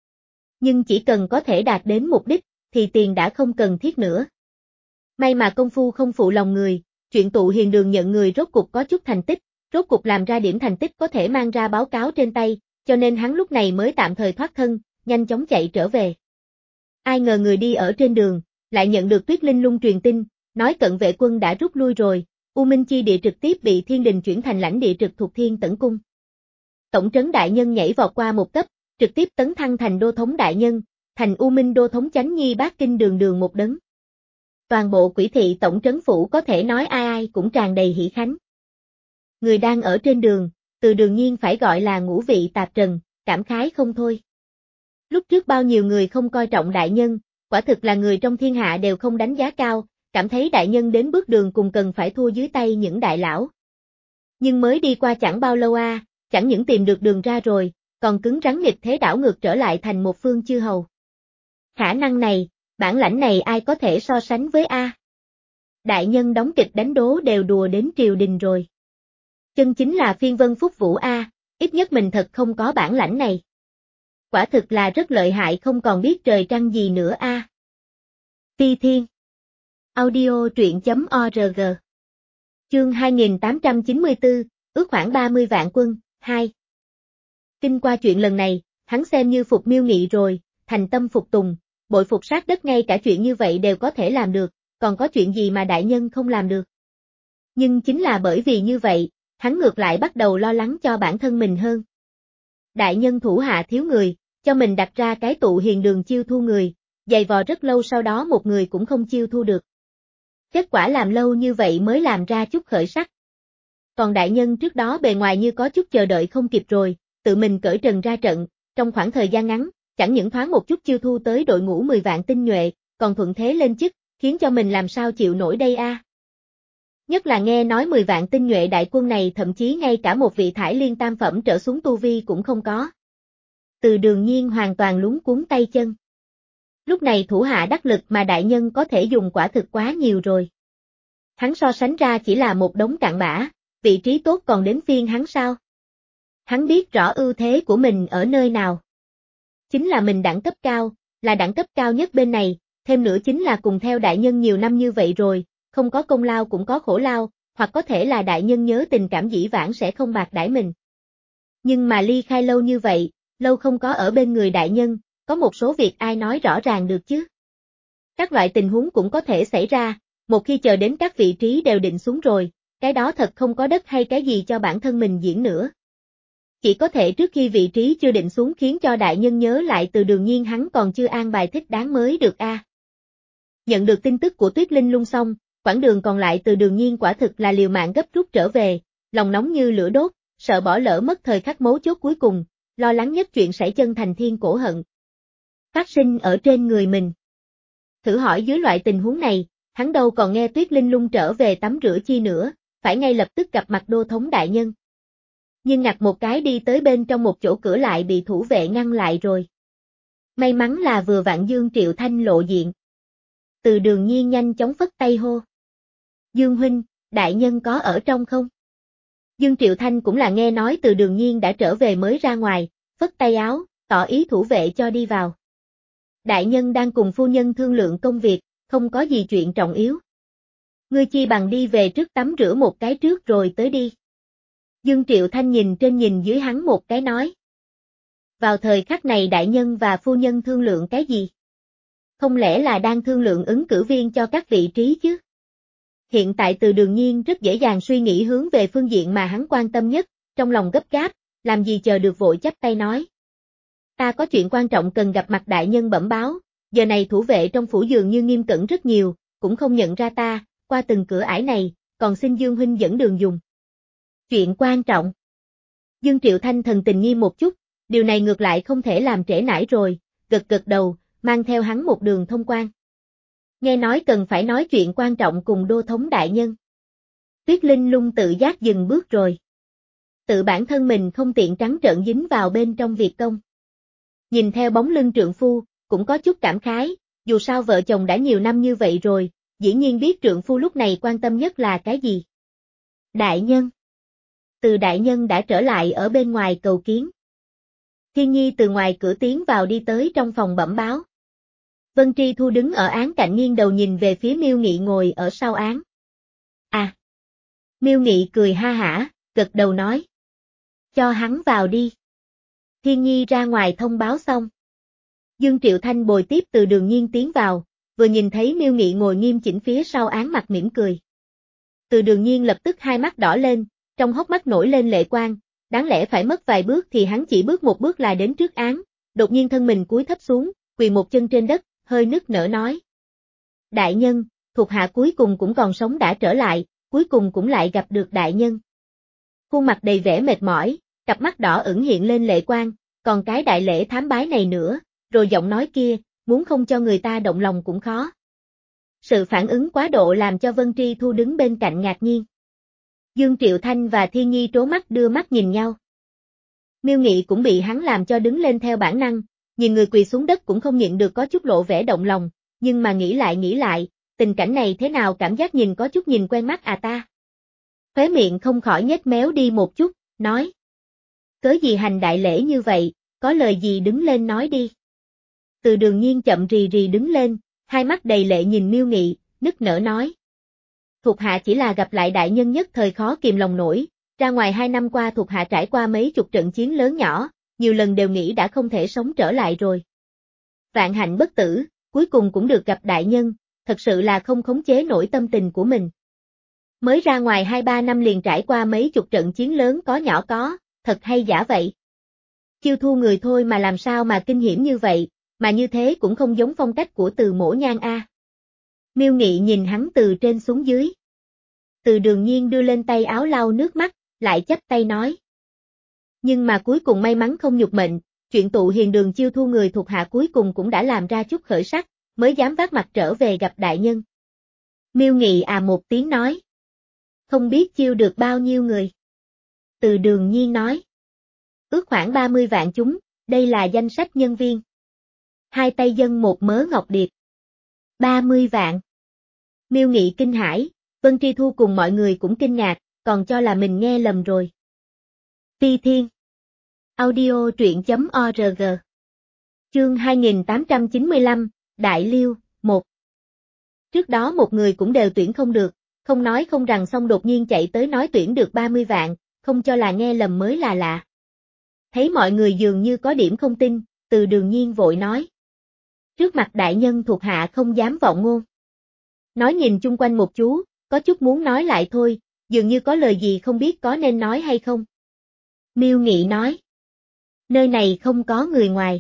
Nhưng chỉ cần có thể đạt đến mục đích, thì tiền đã không cần thiết nữa. May mà công phu không phụ lòng người, chuyện tụ hiền đường nhận người rốt cục có chút thành tích, rốt cục làm ra điểm thành tích có thể mang ra báo cáo trên tay, cho nên hắn lúc này mới tạm thời thoát thân, nhanh chóng chạy trở về. Ai ngờ người đi ở trên đường, lại nhận được Tuyết Linh Lung truyền tin, nói cận vệ quân đã rút lui rồi, U Minh Chi địa trực tiếp bị Thiên Đình chuyển thành lãnh địa trực thuộc Thiên Tẩn Cung. Tổng trấn đại nhân nhảy vọt qua một cấp, trực tiếp tấn thăng thành đô thống đại nhân, thành U Minh đô thống chánh nhi bát kinh đường đường một đấng. Toàn bộ quỷ thị tổng trấn phủ có thể nói ai ai cũng tràn đầy hỷ khánh. Người đang ở trên đường, Từ Đường Nhiên phải gọi là ngũ vị tạp trần, cảm khái không thôi. Lúc trước bao nhiêu người không coi trọng đại nhân, quả thực là người trong thiên hạ đều không đánh giá cao, cảm thấy đại nhân đến bước đường cùng cần phải thua dưới tay những đại lão. Nhưng mới đi qua chẳng bao lâu a, à, chẳng những tìm được đường ra rồi, còn cứng rắn nghịch thế đảo ngược trở lại thành một phương chư hầu. Khả năng này, bản lãnh này ai có thể so sánh với A. Đại nhân đóng kịch đánh đố đều đùa đến triều đình rồi. Chân chính là phiên vân phúc vũ A, ít nhất mình thật không có bản lãnh này. Quả thực là rất lợi hại không còn biết trời trăng gì nữa A. Phi Thiên Audio truyện chấm org Chương hai nghìn tám trăm chín mươi tư, ước khoảng ba mươi vạn quân, hai. Kinh qua chuyện lần này, hắn xem như phục Miêu Nghị rồi, thành tâm phục tùng, bội phục sát đất ngay cả chuyện như vậy đều có thể làm được, còn có chuyện gì mà đại nhân không làm được. Nhưng chính là bởi vì như vậy, hắn ngược lại bắt đầu lo lắng cho bản thân mình hơn. Đại nhân thủ hạ thiếu người, cho mình đặt ra cái tụ hiền đường chiêu thu người, dày vò rất lâu sau đó một người cũng không chiêu thu được. Kết quả làm lâu như vậy mới làm ra chút khởi sắc. Còn đại nhân trước đó bề ngoài như có chút chờ đợi không kịp rồi, tự mình cởi trần ra trận, trong khoảng thời gian ngắn, chẳng những thoáng một chút chiêu thu tới đội ngũ mười vạn tinh nhuệ, còn thuận thế lên chức, khiến cho mình làm sao chịu nổi đây a. Nhất là nghe nói mười vạn tinh nhuệ đại quân này thậm chí ngay cả một vị thải liên tam phẩm trở xuống tu vi cũng không có. Từ Đường Nhiên hoàn toàn lúng cuống tay chân. Lúc này thủ hạ đắc lực mà đại nhân có thể dùng quả thực quá nhiều rồi. Hắn so sánh ra chỉ là một đống cặn bã, vị trí tốt còn đến phiên hắn sao? Hắn biết rõ ưu thế của mình ở nơi nào. Chính là mình đẳng cấp cao, là đẳng cấp cao nhất bên này, thêm nữa chính là cùng theo đại nhân nhiều năm như vậy rồi, không có công lao cũng có khổ lao, hoặc có thể là đại nhân nhớ tình cảm dĩ vãng sẽ không bạc đãi mình. Nhưng mà ly khai lâu như vậy, lâu không có ở bên người đại nhân, có một số việc ai nói rõ ràng được chứ? Các loại tình huống cũng có thể xảy ra, một khi chờ đến các vị trí đều định xuống rồi, cái đó thật không có đất hay cái gì cho bản thân mình diễn nữa. Chỉ có thể trước khi vị trí chưa định xuống khiến cho đại nhân nhớ lại Từ Đường Nhiên hắn còn chưa an bài thích đáng mới được a. À. Nhận được tin tức của Tuyết Linh Lung xong, quãng đường còn lại Từ Đường Nhiên quả thực là liều mạng gấp rút trở về, lòng nóng như lửa đốt, sợ bỏ lỡ mất thời khắc mấu chốt cuối cùng, lo lắng nhất chuyện xảy chân thành thiên cổ hận. Phát sinh ở trên người mình. Thử hỏi dưới loại tình huống này, hắn đâu còn nghe Tuyết Linh Lung trở về tắm rửa chi nữa, phải ngay lập tức gặp mặt đô thống đại nhân. Nhưng ngặt một cái đi tới bên trong một chỗ cửa lại bị thủ vệ ngăn lại rồi. May mắn là vừa vặn Dương Triệu Thanh lộ diện. Từ Đường Nhiên nhanh chóng phất tay hô. Dương huynh, đại nhân có ở trong không? Dương Triệu Thanh cũng là nghe nói Từ Đường Nhiên đã trở về mới ra ngoài, phất tay áo, tỏ ý thủ vệ cho đi vào. Đại nhân đang cùng phu nhân thương lượng công việc, không có gì chuyện trọng yếu. Ngươi chi bằng đi về trước tắm rửa một cái trước rồi tới đi. Dương Triệu Thanh nhìn trên nhìn dưới hắn một cái nói. Vào thời khắc này đại nhân và phu nhân thương lượng cái gì? Không lẽ là đang thương lượng ứng cử viên cho các vị trí chứ? Hiện tại Từ Đường Nhiên rất dễ dàng suy nghĩ hướng về phương diện mà hắn quan tâm nhất, trong lòng gấp gáp, làm gì chờ được vội chắp tay nói. Ta có chuyện quan trọng cần gặp mặt đại nhân bẩm báo, giờ này thủ vệ trong phủ dường như nghiêm cẩn rất nhiều, cũng không nhận ra ta, qua từng cửa ải này, còn xin Dương huynh dẫn đường dùng. Chuyện quan trọng. Dương Triệu Thanh thần tình nghiêm một chút, điều này ngược lại không thể làm trễ nải rồi, gật gật đầu, mang theo hắn một đường thông quan. Nghe nói cần phải nói chuyện quan trọng cùng đô thống đại nhân. Tuyết Linh Lung tự giác dừng bước rồi. Tự bản thân mình không tiện trắng trợn dính vào bên trong việc công. Nhìn theo bóng lưng trượng phu, cũng có chút cảm khái, dù sao vợ chồng đã nhiều năm như vậy rồi, dĩ nhiên biết trượng phu lúc này quan tâm nhất là cái gì. Đại nhân. Từ đại nhân đã trở lại ở bên ngoài cầu kiến. Thiên Nhi từ ngoài cửa tiến vào đi tới trong phòng bẩm báo. Vân Tri Thu đứng ở án cạnh nghiêng đầu nhìn về phía Miêu Nghị ngồi ở sau án. À. Miêu Nghị cười ha hả, gật đầu nói. Cho hắn vào đi. Thiên Nhi ra ngoài thông báo xong. Dương Triệu Thanh bồi tiếp Từ Đường Nhiên tiến vào, vừa nhìn thấy Miêu Nghị ngồi nghiêm chỉnh phía sau án mặt mỉm cười. Từ Đường Nhiên lập tức hai mắt đỏ lên, trong hốc mắt nổi lên lệ quang, đáng lẽ phải mất vài bước thì hắn chỉ bước một bước là đến trước án, đột nhiên thân mình cúi thấp xuống, quỳ một chân trên đất, hơi nức nở nói. Đại nhân, thuộc hạ cuối cùng cũng còn sống đã trở lại, cuối cùng cũng lại gặp được đại nhân. Khuôn mặt đầy vẻ mệt mỏi, cặp mắt đỏ ửng hiện lên lệ quang, còn cái đại lễ thám bái này nữa, rồi giọng nói kia, muốn không cho người ta động lòng cũng khó. Sự phản ứng quá độ làm cho Vân Tri Thu đứng bên cạnh ngạc nhiên. Dương Triệu Thanh và Thiên Nhi trố mắt đưa mắt nhìn nhau. Miêu Nghị cũng bị hắn làm cho đứng lên theo bản năng, nhìn người quỳ xuống đất cũng không nhịn được có chút lộ vẻ động lòng, nhưng mà nghĩ lại nghĩ lại, tình cảnh này thế nào cảm giác nhìn có chút nhìn quen mắt à ta. Khóe miệng không khỏi nhếch méo đi một chút, nói. Cớ gì hành đại lễ như vậy, có lời gì đứng lên nói đi. Từ Đường Nhiên chậm rì rì đứng lên, hai mắt đầy lệ nhìn Miêu Nghị, nức nở nói. Thuộc hạ chỉ là gặp lại đại nhân nhất thời khó kìm lòng nổi, ra ngoài hai năm qua thuộc hạ trải qua mấy chục trận chiến lớn nhỏ, nhiều lần đều nghĩ đã không thể sống trở lại rồi. Vạn hạnh bất tử, cuối cùng cũng được gặp đại nhân, thật sự là không khống chế nổi tâm tình của mình. Mới ra ngoài hai ba năm liền trải qua mấy chục trận chiến lớn có nhỏ có, thật hay giả vậy. Chiêu thu người thôi mà làm sao mà kinh hiểm như vậy, mà như thế cũng không giống phong cách của Từ Mỗ Nhan a. Miêu Nghị nhìn hắn từ trên xuống dưới. Từ Đường Nhiên đưa lên tay áo lau nước mắt, lại chắp tay nói. Nhưng mà cuối cùng may mắn không nhục mệnh, chuyện tụ hiền đường chiêu thu người thuộc hạ cuối cùng cũng đã làm ra chút khởi sắc, mới dám vác mặt trở về gặp đại nhân. Miêu Nghị à một tiếng nói. Không biết chiêu được bao nhiêu người. Từ Đường Nhiên nói. Ước khoảng ba mươi vạn chúng, đây là danh sách nhân viên. Hai tay dâng một mớ ngọc điệp. ba mươi vạn. Miêu Nghị kinh hãi, Vân Tri Thu cùng mọi người cũng kinh ngạc, còn cho là mình nghe lầm rồi. Phi Thiên. Audio truyện.org. Chương hai nghìn tám trăm chín mươi lăm, Đại Liêu, một. Trước đó một người cũng đều tuyển không được, không nói không rằng xong đột nhiên chạy tới nói tuyển được ba mươi vạn, không cho là nghe lầm mới là lạ. Thấy mọi người dường như có điểm không tin, Từ Đường Nhiên vội nói. Trước mặt đại nhân thuộc hạ không dám vọng ngôn. Nói nhìn chung quanh một chú, có chút muốn nói lại thôi, dường như có lời gì không biết có nên nói hay không. Miêu Nghị nói. Nơi này không có người ngoài.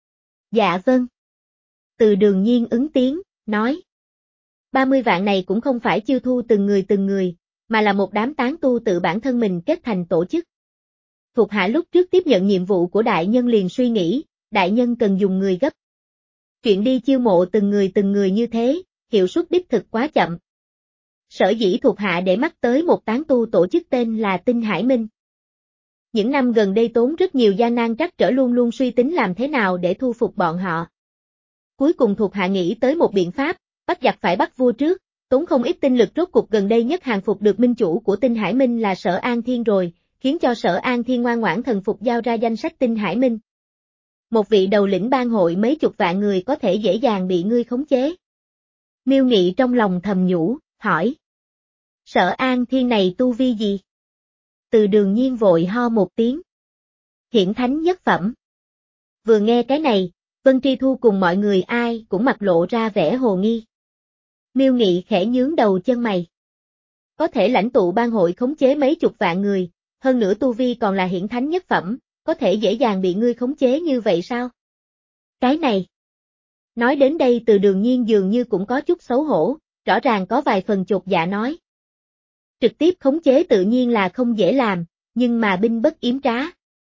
Dạ vâng. Từ Đường Nhiên ứng tiếng, nói. ba mươi vạn này cũng không phải chiêu thu từng người từng người, mà là một đám tán tu tự bản thân mình kết thành tổ chức. Thuộc hạ lúc trước tiếp nhận nhiệm vụ của đại nhân liền suy nghĩ, đại nhân cần dùng người gấp. Chuyện đi chiêu mộ từng người từng người như thế, hiệu suất đích thực quá chậm. Sở dĩ thuộc hạ để mắt tới một tán tu tổ chức tên là Tinh Hải Minh. Những năm gần đây tốn rất nhiều gian nan trắc trở luôn luôn suy tính làm thế nào để thu phục bọn họ. Cuối cùng thuộc hạ nghĩ tới một biện pháp, bắt giặc phải bắt vua trước, tốn không ít tinh lực rốt cục gần đây nhất hàng phục được minh chủ của Tinh Hải Minh là Sở An Thiên rồi, khiến cho Sở An Thiên ngoan ngoãn thần phục giao ra danh sách Tinh Hải Minh. Một vị đầu lĩnh bang hội mấy chục vạn người có thể dễ dàng bị ngươi khống chế. Miêu Nghị trong lòng thầm nhủ, hỏi. Sở An Thiên này tu vi gì? Từ Đường Nhiên vội ho một tiếng. Hiển thánh nhất phẩm. Vừa nghe cái này, Vân Tri Thu cùng mọi người ai cũng mặt lộ ra vẻ hồ nghi. Miêu Nghị khẽ nhướng đầu chân mày. Có thể lãnh tụ bang hội khống chế mấy chục vạn người, hơn nữa tu vi còn là hiển thánh nhất phẩm, có thể dễ dàng bị ngươi khống chế như vậy sao? Cái này. Nói đến đây Từ Đường Nhiên dường như cũng có chút xấu hổ, rõ ràng có vài phần chột dạ nói. Trực tiếp khống chế tự nhiên là không dễ làm, nhưng mà binh bất yếm trá.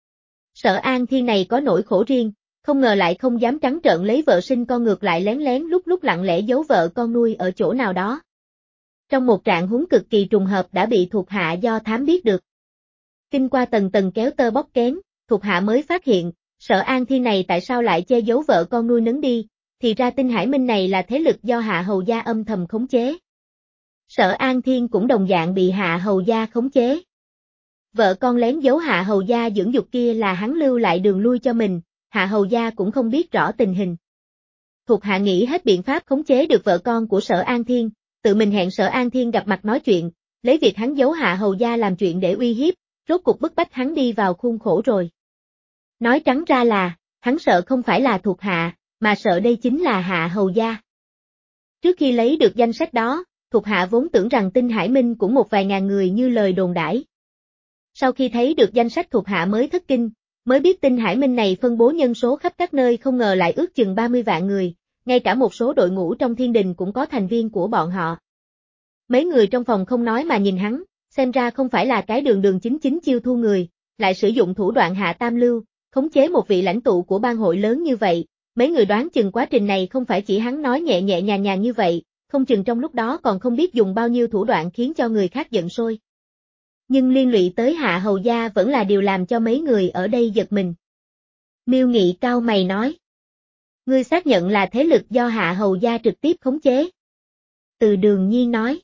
Sở An Thiên này có nỗi khổ riêng, không ngờ lại không dám trắng trợn lấy vợ sinh con ngược lại lén lén lúc lúc lặng lẽ giấu vợ con nuôi ở chỗ nào đó. Trong một trạng huống cực kỳ trùng hợp đã bị thuộc hạ do thám biết được. Kinh qua tầng tầng kéo tơ bóc kén, thuộc hạ mới phát hiện, Sở An Thiên này tại sao lại che giấu vợ con nuôi nấn đi, thì ra Tinh Hải Minh này là thế lực do Hạ Hầu Gia âm thầm khống chế. Sở An Thiên cũng đồng dạng bị Hạ Hầu Gia khống chế. Vợ con lén giấu Hạ Hầu Gia dưỡng dục kia là hắn lưu lại đường lui cho mình, Hạ Hầu Gia cũng không biết rõ tình hình. Thuộc hạ nghĩ hết biện pháp khống chế được vợ con của Sở An Thiên, tự mình hẹn Sở An Thiên gặp mặt nói chuyện, lấy việc hắn giấu Hạ Hầu Gia làm chuyện để uy hiếp, rốt cục bức bách hắn đi vào khuôn khổ rồi. Nói trắng ra là, hắn sợ không phải là thuộc hạ, mà sợ đây chính là Hạ Hầu Gia. Trước khi lấy được danh sách đó, thuộc hạ vốn tưởng rằng Tinh Hải Minh cũng một vài ngàn người như lời đồn đãi. Sau khi thấy được danh sách thuộc hạ mới thất kinh, mới biết Tinh Hải Minh này phân bố nhân số khắp các nơi không ngờ lại ước chừng ba mươi vạn người, ngay cả một số đội ngũ trong thiên đình cũng có thành viên của bọn họ. Mấy người trong phòng không nói mà nhìn hắn, xem ra không phải là cái đường đường chính chính chiêu thu người, lại sử dụng thủ đoạn hạ tam lưu, khống chế một vị lãnh tụ của bang hội lớn như vậy, mấy người đoán chừng quá trình này không phải chỉ hắn nói nhẹ nhẹ nhàng nhàng như vậy, không chừng trong lúc đó còn không biết dùng bao nhiêu thủ đoạn khiến cho người khác giận sôi. Nhưng liên lụy tới Hạ Hầu Gia vẫn là điều làm cho mấy người ở đây giật mình. Miêu Nghị cao mày nói. Ngươi xác nhận là thế lực do Hạ Hầu Gia trực tiếp khống chế. Từ Đường Nhiên nói.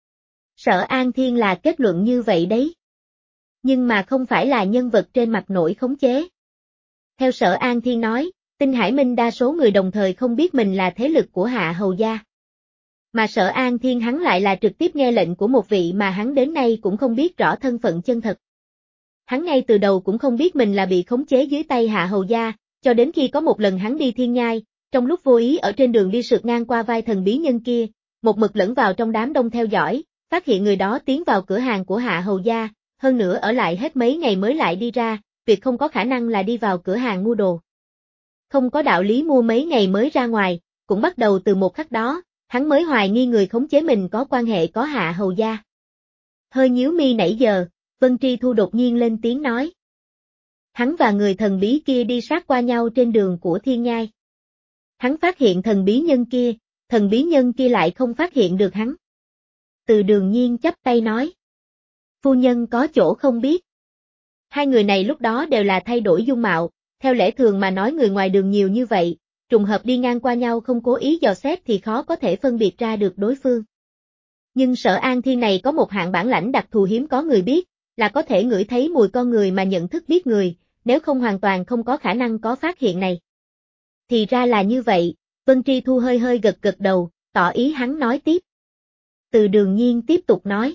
Sở An Thiên là kết luận như vậy đấy. Nhưng mà không phải là nhân vật trên mặt nổi khống chế. Theo Sở An Thiên nói, Tinh Hải Minh đa số người đồng thời không biết mình là thế lực của Hạ Hầu Gia. Mà Sở An Thiên hắn lại là trực tiếp nghe lệnh của một vị mà hắn đến nay cũng không biết rõ thân phận chân thật. Hắn ngay từ đầu cũng không biết mình là bị khống chế dưới tay Hạ Hầu Gia, cho đến khi có một lần hắn đi Thiên Nhai, trong lúc vô ý ở trên đường đi sượt ngang qua vai thần bí nhân kia, một mực lẫn vào trong đám đông theo dõi, phát hiện người đó tiến vào cửa hàng của Hạ Hầu Gia, hơn nữa ở lại hết mấy ngày mới lại đi ra, việc không có khả năng là đi vào cửa hàng mua đồ. Không có đạo lý mua mấy ngày mới ra ngoài, cũng bắt đầu từ một khắc đó, hắn mới hoài nghi người khống chế mình có quan hệ có Hạ Hầu Gia. Hơi nhíu mi nãy giờ, Vân Tri Thu đột nhiên lên tiếng nói. Hắn và người thần bí kia đi sát qua nhau trên đường của Thiên Nhai. Hắn phát hiện thần bí nhân kia, thần bí nhân kia lại không phát hiện được hắn. Từ Đường Nhiên chắp tay nói. Phu nhân có chỗ không biết. Hai người này lúc đó đều là thay đổi dung mạo, theo lẽ thường mà nói người ngoài đường nhiều như vậy, trùng hợp đi ngang qua nhau không cố ý dò xét thì khó có thể phân biệt ra được đối phương. Nhưng Sở An Thiên này có một hạng bản lãnh đặc thù hiếm có người biết, là có thể ngửi thấy mùi con người mà nhận thức biết người, nếu không hoàn toàn không có khả năng có phát hiện này. Thì ra là như vậy, Vân Tri Thu hơi hơi gật gật đầu, tỏ ý hắn nói tiếp. Từ Đường Nhiên tiếp tục nói.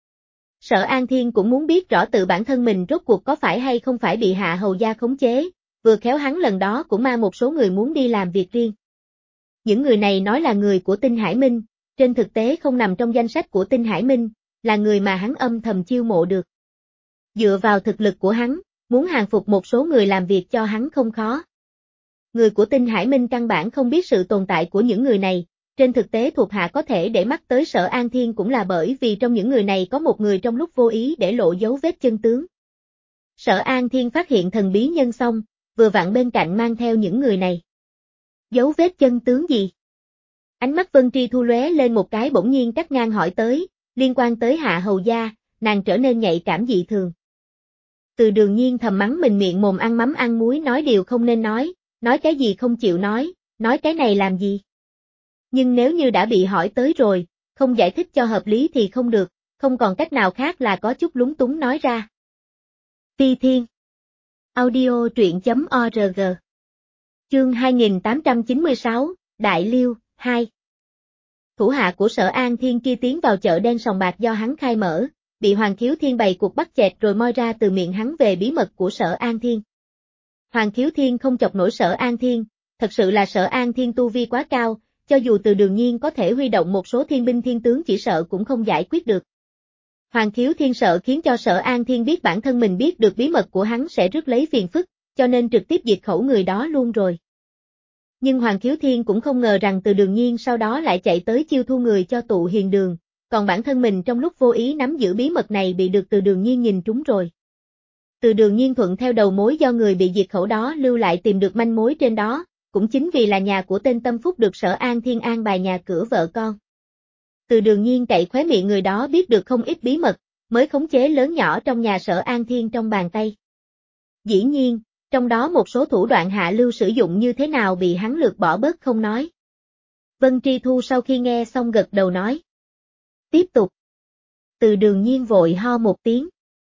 Sở An Thiên cũng muốn biết rõ tự bản thân mình rốt cuộc có phải hay không phải bị Hạ Hầu gia khống chế, vừa khéo hắn lần đó cũng mang một số người muốn đi làm việc riêng. Những người này nói là người của Tinh Hải Minh, trên thực tế không nằm trong danh sách của Tinh Hải Minh, là người mà hắn âm thầm chiêu mộ được. Dựa vào thực lực của hắn, muốn hàng phục một số người làm việc cho hắn không khó. Người của Tinh Hải Minh căn bản không biết sự tồn tại của những người này, trên thực tế thuộc hạ có thể để mắt tới Sở An Thiên cũng là bởi vì trong những người này có một người trong lúc vô ý để lộ dấu vết chân tướng. Sở An Thiên phát hiện thần bí nhân xong, vừa vặn bên cạnh mang theo những người này. Dấu vết chân tướng gì? Ánh mắt Vân Tri Thu lóe lên một cái bỗng nhiên cắt ngang hỏi tới, liên quan tới Hạ Hầu gia, nàng trở nên nhạy cảm dị thường. Từ Đường Nhiên thầm mắng mình miệng mồm ăn mắm ăn muối nói điều không nên nói, nói cái gì không chịu nói, nói cái này làm gì? Nhưng nếu như đã bị hỏi tới rồi, không giải thích cho hợp lý thì không được, không còn cách nào khác là có chút lúng túng nói ra. Phi Thiên Audio truyện.org Chương hai nghìn tám trăm chín mươi sáu, Đại Liêu, hai Thủ hạ của Sở An Thiên kia tiến vào chợ đen sòng bạc do hắn khai mở, bị Hoàng Khiếu Thiên bày cuộc bắt chẹt rồi moi ra từ miệng hắn về bí mật của Sở An Thiên. Hoàng Khiếu Thiên không chọc nổi Sở An Thiên, thật sự là Sở An Thiên tu vi quá cao, cho dù Từ Đường Nhiên có thể huy động một số thiên binh thiên tướng chỉ sợ cũng không giải quyết được. Hoàng Khiếu Thiên sợ khiến cho Sở An Thiên biết bản thân mình biết được bí mật của hắn sẽ rước lấy phiền phức, cho nên trực tiếp diệt khẩu người đó luôn rồi. Nhưng Hoàng Khiếu Thiên cũng không ngờ rằng Từ Đường Nhiên sau đó lại chạy tới chiêu thu người cho tụ hiền đường, còn bản thân mình trong lúc vô ý nắm giữ bí mật này bị được Từ Đường Nhiên nhìn trúng rồi. Từ Đường Nhiên thuận theo đầu mối do người bị diệt khẩu đó lưu lại tìm được manh mối trên đó, cũng chính vì là nhà của tên Tâm Phúc được Sở An Thiên an bài nhà cửa vợ con. Từ Đường Nhiên cậy khóe miệng người đó biết được không ít bí mật, mới khống chế lớn nhỏ trong nhà Sở An Thiên trong bàn tay. Dĩ nhiên, trong đó một số thủ đoạn hạ lưu sử dụng như thế nào bị hắn lược bỏ bớt không nói. Vân Tri Thu sau khi nghe xong gật đầu nói. Tiếp tục. Từ Đường Nhiên vội ho một tiếng.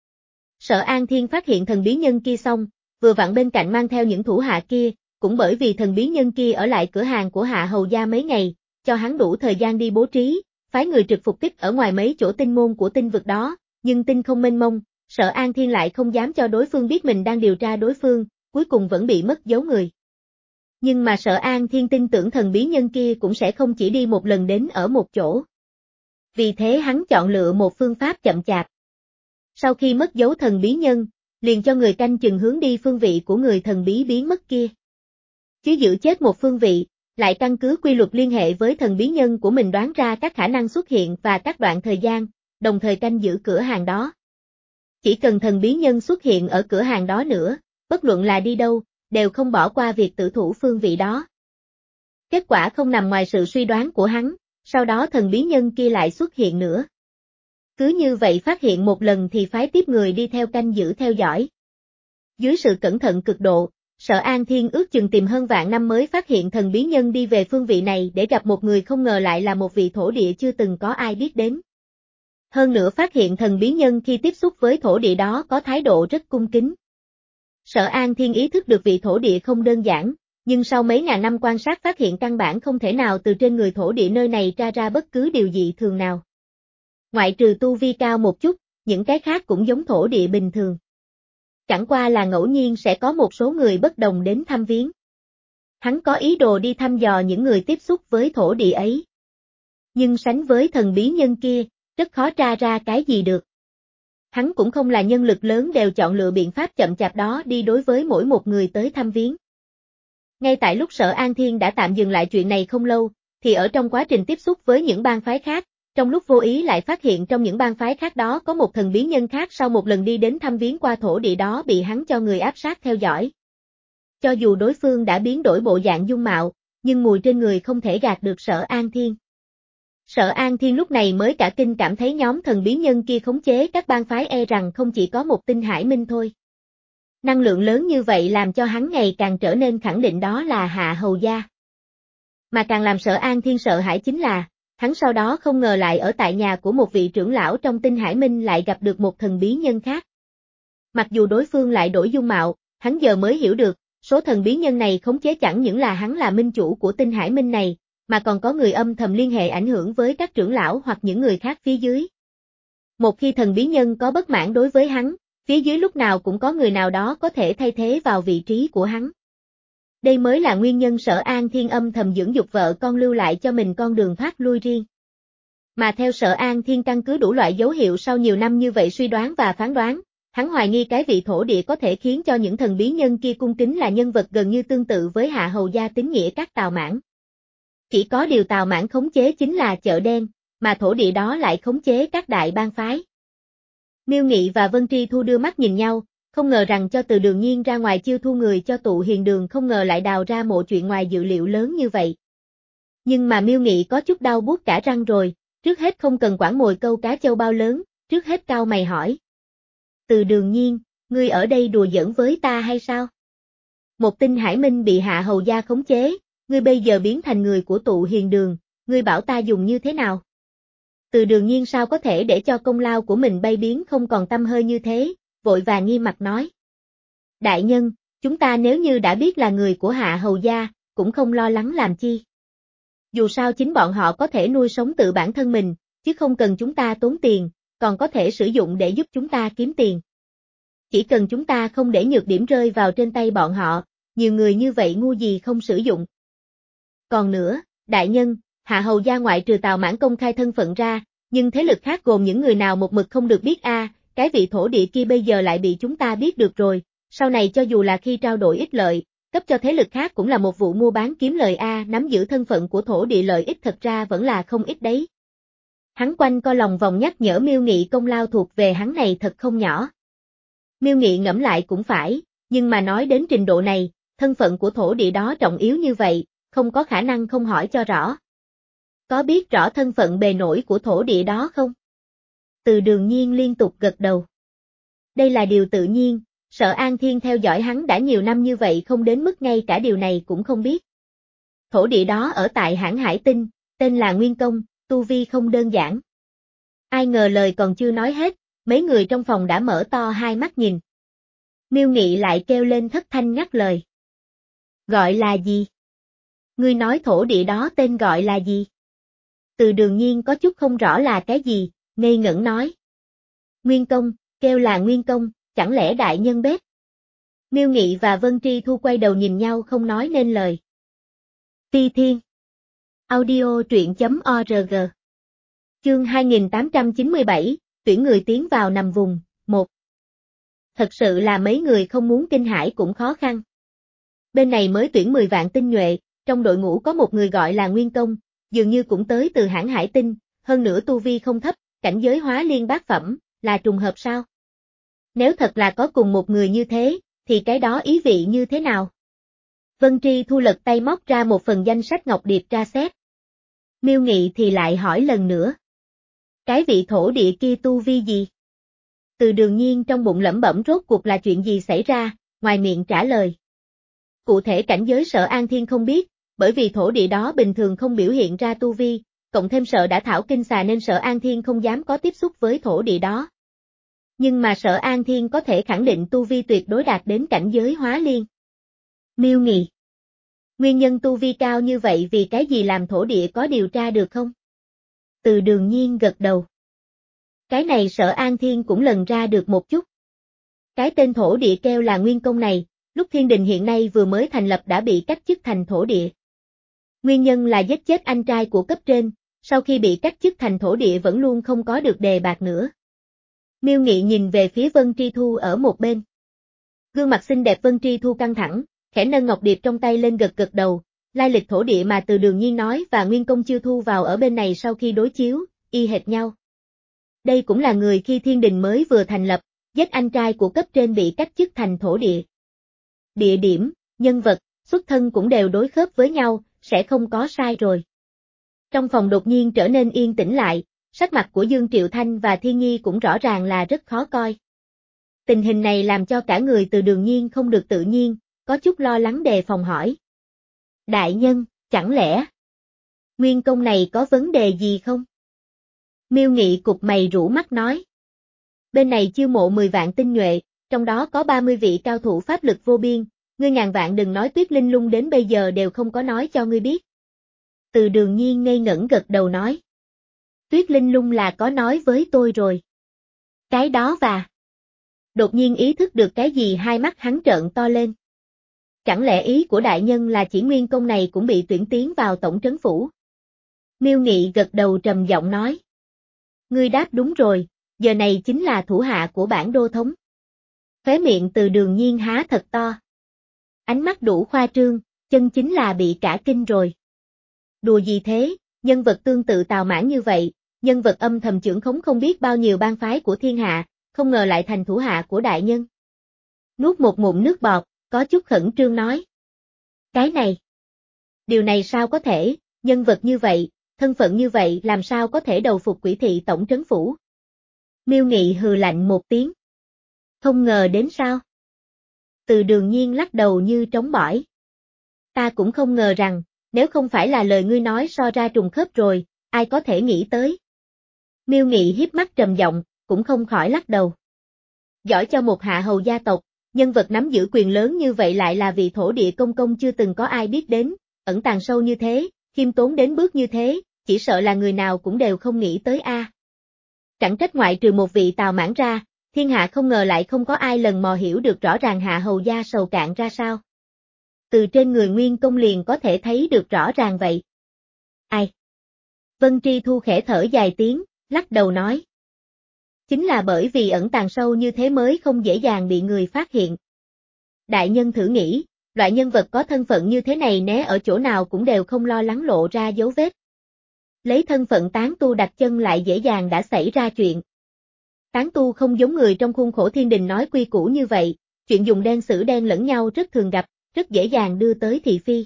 Sở An Thiên phát hiện thần bí nhân kia xong, vừa vặn bên cạnh mang theo những thủ hạ kia, cũng bởi vì thần bí nhân kia ở lại cửa hàng của Hạ Hầu gia mấy ngày, cho hắn đủ thời gian đi bố trí, phái người trực phục kích ở ngoài mấy chỗ tinh môn của tinh vực đó, nhưng tinh không mênh mông, Sở An Thiên lại không dám cho đối phương biết mình đang điều tra đối phương, cuối cùng vẫn bị mất dấu người. Nhưng mà Sở An Thiên tin tưởng thần bí nhân kia cũng sẽ không chỉ đi một lần đến ở một chỗ. Vì thế hắn chọn lựa một phương pháp chậm chạp. Sau khi mất dấu thần bí nhân, liền cho người canh chừng hướng đi phương vị của người thần bí biến mất kia. Chứ giữ chết một phương vị, lại căn cứ quy luật liên hệ với thần bí nhân của mình đoán ra các khả năng xuất hiện và các đoạn thời gian, đồng thời canh giữ cửa hàng đó. Chỉ cần thần bí nhân xuất hiện ở cửa hàng đó nữa, bất luận là đi đâu, đều không bỏ qua việc tử thủ phương vị đó. Kết quả không nằm ngoài sự suy đoán của hắn, sau đó thần bí nhân kia lại xuất hiện nữa. Cứ như vậy phát hiện một lần thì phái tiếp người đi theo canh giữ theo dõi. Dưới sự cẩn thận cực độ, Sở An Thiên ước chừng tìm hơn vạn năm mới phát hiện thần bí nhân đi về phương vị này để gặp một người không ngờ lại là một vị thổ địa chưa từng có ai biết đến. Hơn nữa phát hiện thần bí nhân khi tiếp xúc với thổ địa đó có thái độ rất cung kính. Sở An Thiên ý thức được vị thổ địa không đơn giản, nhưng sau mấy ngàn năm quan sát phát hiện căn bản không thể nào từ trên người thổ địa nơi này tra ra bất cứ điều dị thường nào. Ngoại trừ tu vi cao một chút, những cái khác cũng giống thổ địa bình thường. Chẳng qua là ngẫu nhiên sẽ có một số người bất đồng đến thăm viếng. Hắn có ý đồ đi thăm dò những người tiếp xúc với thổ địa ấy. Nhưng sánh với thần bí nhân kia, rất khó tra ra cái gì được. Hắn cũng không là nhân lực lớn đều chọn lựa biện pháp chậm chạp đó đi đối với mỗi một người tới thăm viếng. Ngay tại lúc Sở An Thiên đã tạm dừng lại chuyện này không lâu, thì ở trong quá trình tiếp xúc với những bang phái khác, trong lúc vô ý lại phát hiện trong những bang phái khác đó có một thần bí nhân khác sau một lần đi đến thăm viếng qua thổ địa đó bị hắn cho người áp sát theo dõi. Cho dù đối phương đã biến đổi bộ dạng dung mạo, nhưng mùi trên người không thể gạt được Sở An Thiên. Sở An Thiên lúc này mới cả kinh cảm thấy nhóm thần bí nhân kia khống chế các bang phái e rằng không chỉ có một Tinh Hải Minh thôi. Năng lượng lớn như vậy làm cho hắn ngày càng trở nên khẳng định đó là Hạ Hầu Gia. Mà càng làm Sở An Thiên sợ hãi chính là, hắn sau đó không ngờ lại ở tại nhà của một vị trưởng lão trong Tinh Hải Minh lại gặp được một thần bí nhân khác. Mặc dù đối phương lại đổi dung mạo, hắn giờ mới hiểu được, số thần bí nhân này khống chế chẳng những là hắn là minh chủ của Tinh Hải Minh này, mà còn có người âm thầm liên hệ ảnh hưởng với các trưởng lão hoặc những người khác phía dưới. Một khi thần bí nhân có bất mãn đối với hắn, phía dưới lúc nào cũng có người nào đó có thể thay thế vào vị trí của hắn. Đây mới là nguyên nhân Sở An Thiên âm thầm dưỡng dục vợ con lưu lại cho mình con đường thoát lui riêng. Mà theo Sở An Thiên căn cứ đủ loại dấu hiệu sau nhiều năm như vậy suy đoán và phán đoán, hắn hoài nghi cái vị thổ địa có thể khiến cho những thần bí nhân kia cung kính là nhân vật gần như tương tự với Hạ Hầu Gia tín nghĩa các Tào Mãn. Chỉ có điều Tào Mãn khống chế chính là chợ đen, mà thổ địa đó lại khống chế các đại bang phái. Miêu Nghị và Vân Tri Thu đưa mắt nhìn nhau, không ngờ rằng cho từ Đường Nhiên ra ngoài chiêu thu người cho tụ hiền đường không ngờ lại đào ra một chuyện ngoài dự liệu lớn như vậy. Nhưng mà Miêu Nghị có chút đau buốt cả răng rồi, trước hết không cần quản mồi câu cá châu bao lớn, trước hết cau mày hỏi. Từ Đường Nhiên, ngươi ở đây đùa giỡn với ta hay sao? Một Tinh Hải Minh bị Hạ Hầu Gia khống chế, ngươi bây giờ biến thành người của tụ hiền đường, ngươi bảo ta dùng như thế nào? Từ Đường Nhiên sao có thể để cho công lao của mình bay biến không còn tăm hơi như thế, vội vàng nghiêm mặt nói. Đại nhân, chúng ta nếu như đã biết là người của Hạ Hầu Gia, cũng không lo lắng làm chi. Dù sao chính bọn họ có thể nuôi sống tự bản thân mình, chứ không cần chúng ta tốn tiền, còn có thể sử dụng để giúp chúng ta kiếm tiền. Chỉ cần chúng ta không để nhược điểm rơi vào trên tay bọn họ, nhiều người như vậy ngu gì không sử dụng. Còn nữa, đại nhân, Hạ Hầu Gia ngoại trừ Tào Mãn công khai thân phận ra, nhưng thế lực khác gồm những người nào một mực không được biết a, à, cái vị thổ địa kia bây giờ lại bị chúng ta biết được rồi, sau này cho dù là khi trao đổi ích lợi, cấp cho thế lực khác cũng là một vụ mua bán kiếm lời a, à, nắm giữ thân phận của thổ địa lợi ích thật ra vẫn là không ít đấy. Hắn quanh co lòng vòng nhắc nhở Miêu Nghị công lao thuộc về hắn này thật không nhỏ. Miêu Nghị ngẫm lại cũng phải, nhưng mà nói đến trình độ này, thân phận của thổ địa đó trọng yếu như vậy, không có khả năng không hỏi cho rõ. Có biết rõ thân phận bề nổi của thổ địa đó không? Từ Đường Nhiên liên tục gật đầu. Đây là điều tự nhiên, Sở An Thiên theo dõi hắn đã nhiều năm như vậy không đến mức ngay cả điều này cũng không biết. Thổ địa đó ở tại Hãn Hải Tinh, tên là Nguyên Công, tu vi không đơn giản. Ai ngờ lời còn chưa nói hết, mấy người trong phòng đã mở to hai mắt nhìn. Miêu Nghị lại kêu lên thất thanh ngắt lời. Gọi là gì? Ngươi nói thổ địa đó tên gọi là gì? Từ Đường Nhiên có chút không rõ là cái gì, ngây ngẩn nói. Nguyên Công, kêu là Nguyên Công, chẳng lẽ đại nhân bếp? Miêu Nghị và Vân Tri Thu quay đầu nhìn nhau không nói nên lời. Phi Thiên Audio truyện.org Chương hai nghìn tám trăm chín mươi bảy, tuyển người tiến vào nằm vùng, một. Thật sự là mấy người không muốn kinh hãi cũng khó khăn. Bên này mới tuyển mười vạn tinh nhuệ, trong đội ngũ có một người gọi là Nguyên Công, dường như cũng tới từ Hãn Hải Tinh, hơn nữa tu vi không thấp, cảnh giới hóa liên bát phẩm, là trùng hợp sao? Nếu thật là có cùng một người như thế, thì cái đó ý vị như thế nào? Vân Tri Thu lật tay móc ra một phần danh sách ngọc điệp tra xét. Miêu Nghị thì lại hỏi lần nữa. Cái vị thổ địa kia tu vi gì? Từ Đường Nhiên trong bụng lẩm bẩm rốt cuộc là chuyện gì xảy ra, ngoài miệng trả lời. Cụ thể cảnh giới Sở An Thiên không biết, bởi vì thổ địa đó bình thường không biểu hiện ra tu vi, cộng thêm sợ đã thảo kinh xà nên Sở An Thiên không dám có tiếp xúc với thổ địa đó. Nhưng mà Sở An Thiên có thể khẳng định tu vi tuyệt đối đạt đến cảnh giới hóa liên. Miêu Nghị. Nguyên nhân tu vi cao như vậy vì cái gì làm thổ địa có điều tra được không? Từ Đường Nhiên gật đầu. Cái này Sở An Thiên cũng lần ra được một chút. Cái tên thổ địa kêu là Nguyên Công này, lúc Thiên Đình hiện nay vừa mới thành lập đã bị cách chức thành thổ địa. Nguyên nhân là giết chết anh trai của cấp trên, sau khi bị cách chức thành thổ địa vẫn luôn không có được đề bạt nữa. Miêu Nghị nhìn về phía Vân Tri Thu ở một bên. Gương mặt xinh đẹp Vân Tri Thu căng thẳng, khẽ nâng ngọc điệp trong tay lên gật gật đầu, lai lịch thổ địa mà Từ Đường Nhiên nói và Nguyên Công chiêu thu vào ở bên này sau khi đối chiếu, y hệt nhau. Đây cũng là người khi Thiên Đình mới vừa thành lập, giết anh trai của cấp trên bị cách chức thành thổ địa. Địa điểm, nhân vật, xuất thân cũng đều đối khớp với nhau, sẽ không có sai rồi. Trong phòng đột nhiên trở nên yên tĩnh lại, sắc mặt của Dương Triệu Thanh và Thiên Nhi cũng rõ ràng là rất khó coi. Tình hình này làm cho cả người Từ Đường Nhiên không được tự nhiên, có chút lo lắng đề phòng hỏi. Đại nhân, chẳng lẽ nguyên công này có vấn đề gì không? Miêu Nghị cụp mày rũ mắt nói. Bên này chiêu mộ mười vạn tinh nhuệ, trong đó có ba mươi vị cao thủ pháp lực vô biên, ngươi ngàn vạn đừng nói Tuyết Linh Lung đến bây giờ đều không có nói cho ngươi biết. Từ Đường Nhiên ngây ngẩn gật đầu nói. Tuyết Linh Lung là có nói với tôi rồi. Cái đó và... Đột nhiên ý thức được cái gì hai mắt hắn trợn to lên. Chẳng lẽ ý của đại nhân là chỉ nguyên công này cũng bị tuyển tiến vào tổng trấn phủ? Miêu Nghị gật đầu trầm giọng nói. Ngươi đáp đúng rồi, giờ này chính là thủ hạ của bản đô thống. Khóe miệng Từ Đường Nhiên há thật to. Ánh mắt đủ khoa trương, chân chính là bị cả kinh rồi. Đùa gì thế, nhân vật tương tự Tào Mãn như vậy, nhân vật âm thầm trưởng khống không biết bao nhiêu bang phái của thiên hạ, không ngờ lại thành thủ hạ của đại nhân. Nuốt một ngụm nước bọt, có chút khẩn trương nói. Cái này, điều này sao có thể, nhân vật như vậy, thân phận như vậy làm sao có thể đầu phục Quỷ thị tổng trấn phủ? Miêu Nghị hừ lạnh một tiếng. Không ngờ đến sao? Từ Đường Nhiên lắc đầu như trống bỏi. Ta cũng không ngờ rằng, nếu không phải là lời ngươi nói so ra trùng khớp rồi, ai có thể nghĩ tới. Miêu Nghị hiếp mắt trầm giọng, cũng không khỏi lắc đầu. Giỏi cho một hạ hầu gia tộc, nhân vật nắm giữ quyền lớn như vậy lại là vị thổ địa công công chưa từng có ai biết đến, ẩn tàng sâu như thế, khiêm tốn đến bước như thế, chỉ sợ là người nào cũng đều không nghĩ tới a. À. Chẳng trách ngoại trừ một vị Tào Mãn ra, thiên hạ không ngờ lại không có ai lần mò hiểu được rõ ràng hạ hầu gia sầu cạn ra sao. Từ trên người nguyên công liền có thể thấy được rõ ràng vậy. Ai? Vân Tri Thu khẽ thở dài tiếng, lắc đầu nói. Chính là bởi vì ẩn tàng sâu như thế mới không dễ dàng bị người phát hiện. Đại nhân thử nghĩ, loại nhân vật có thân phận như thế này né ở chỗ nào cũng đều không lo lắng lộ ra dấu vết. Lấy thân phận tán tu đặt chân lại dễ dàng đã xảy ra chuyện. Tán tu không giống người trong khuôn khổ thiên đình nói quy củ như vậy, chuyện dùng đen xử đen lẫn nhau rất thường gặp, rất dễ dàng đưa tới thị phi.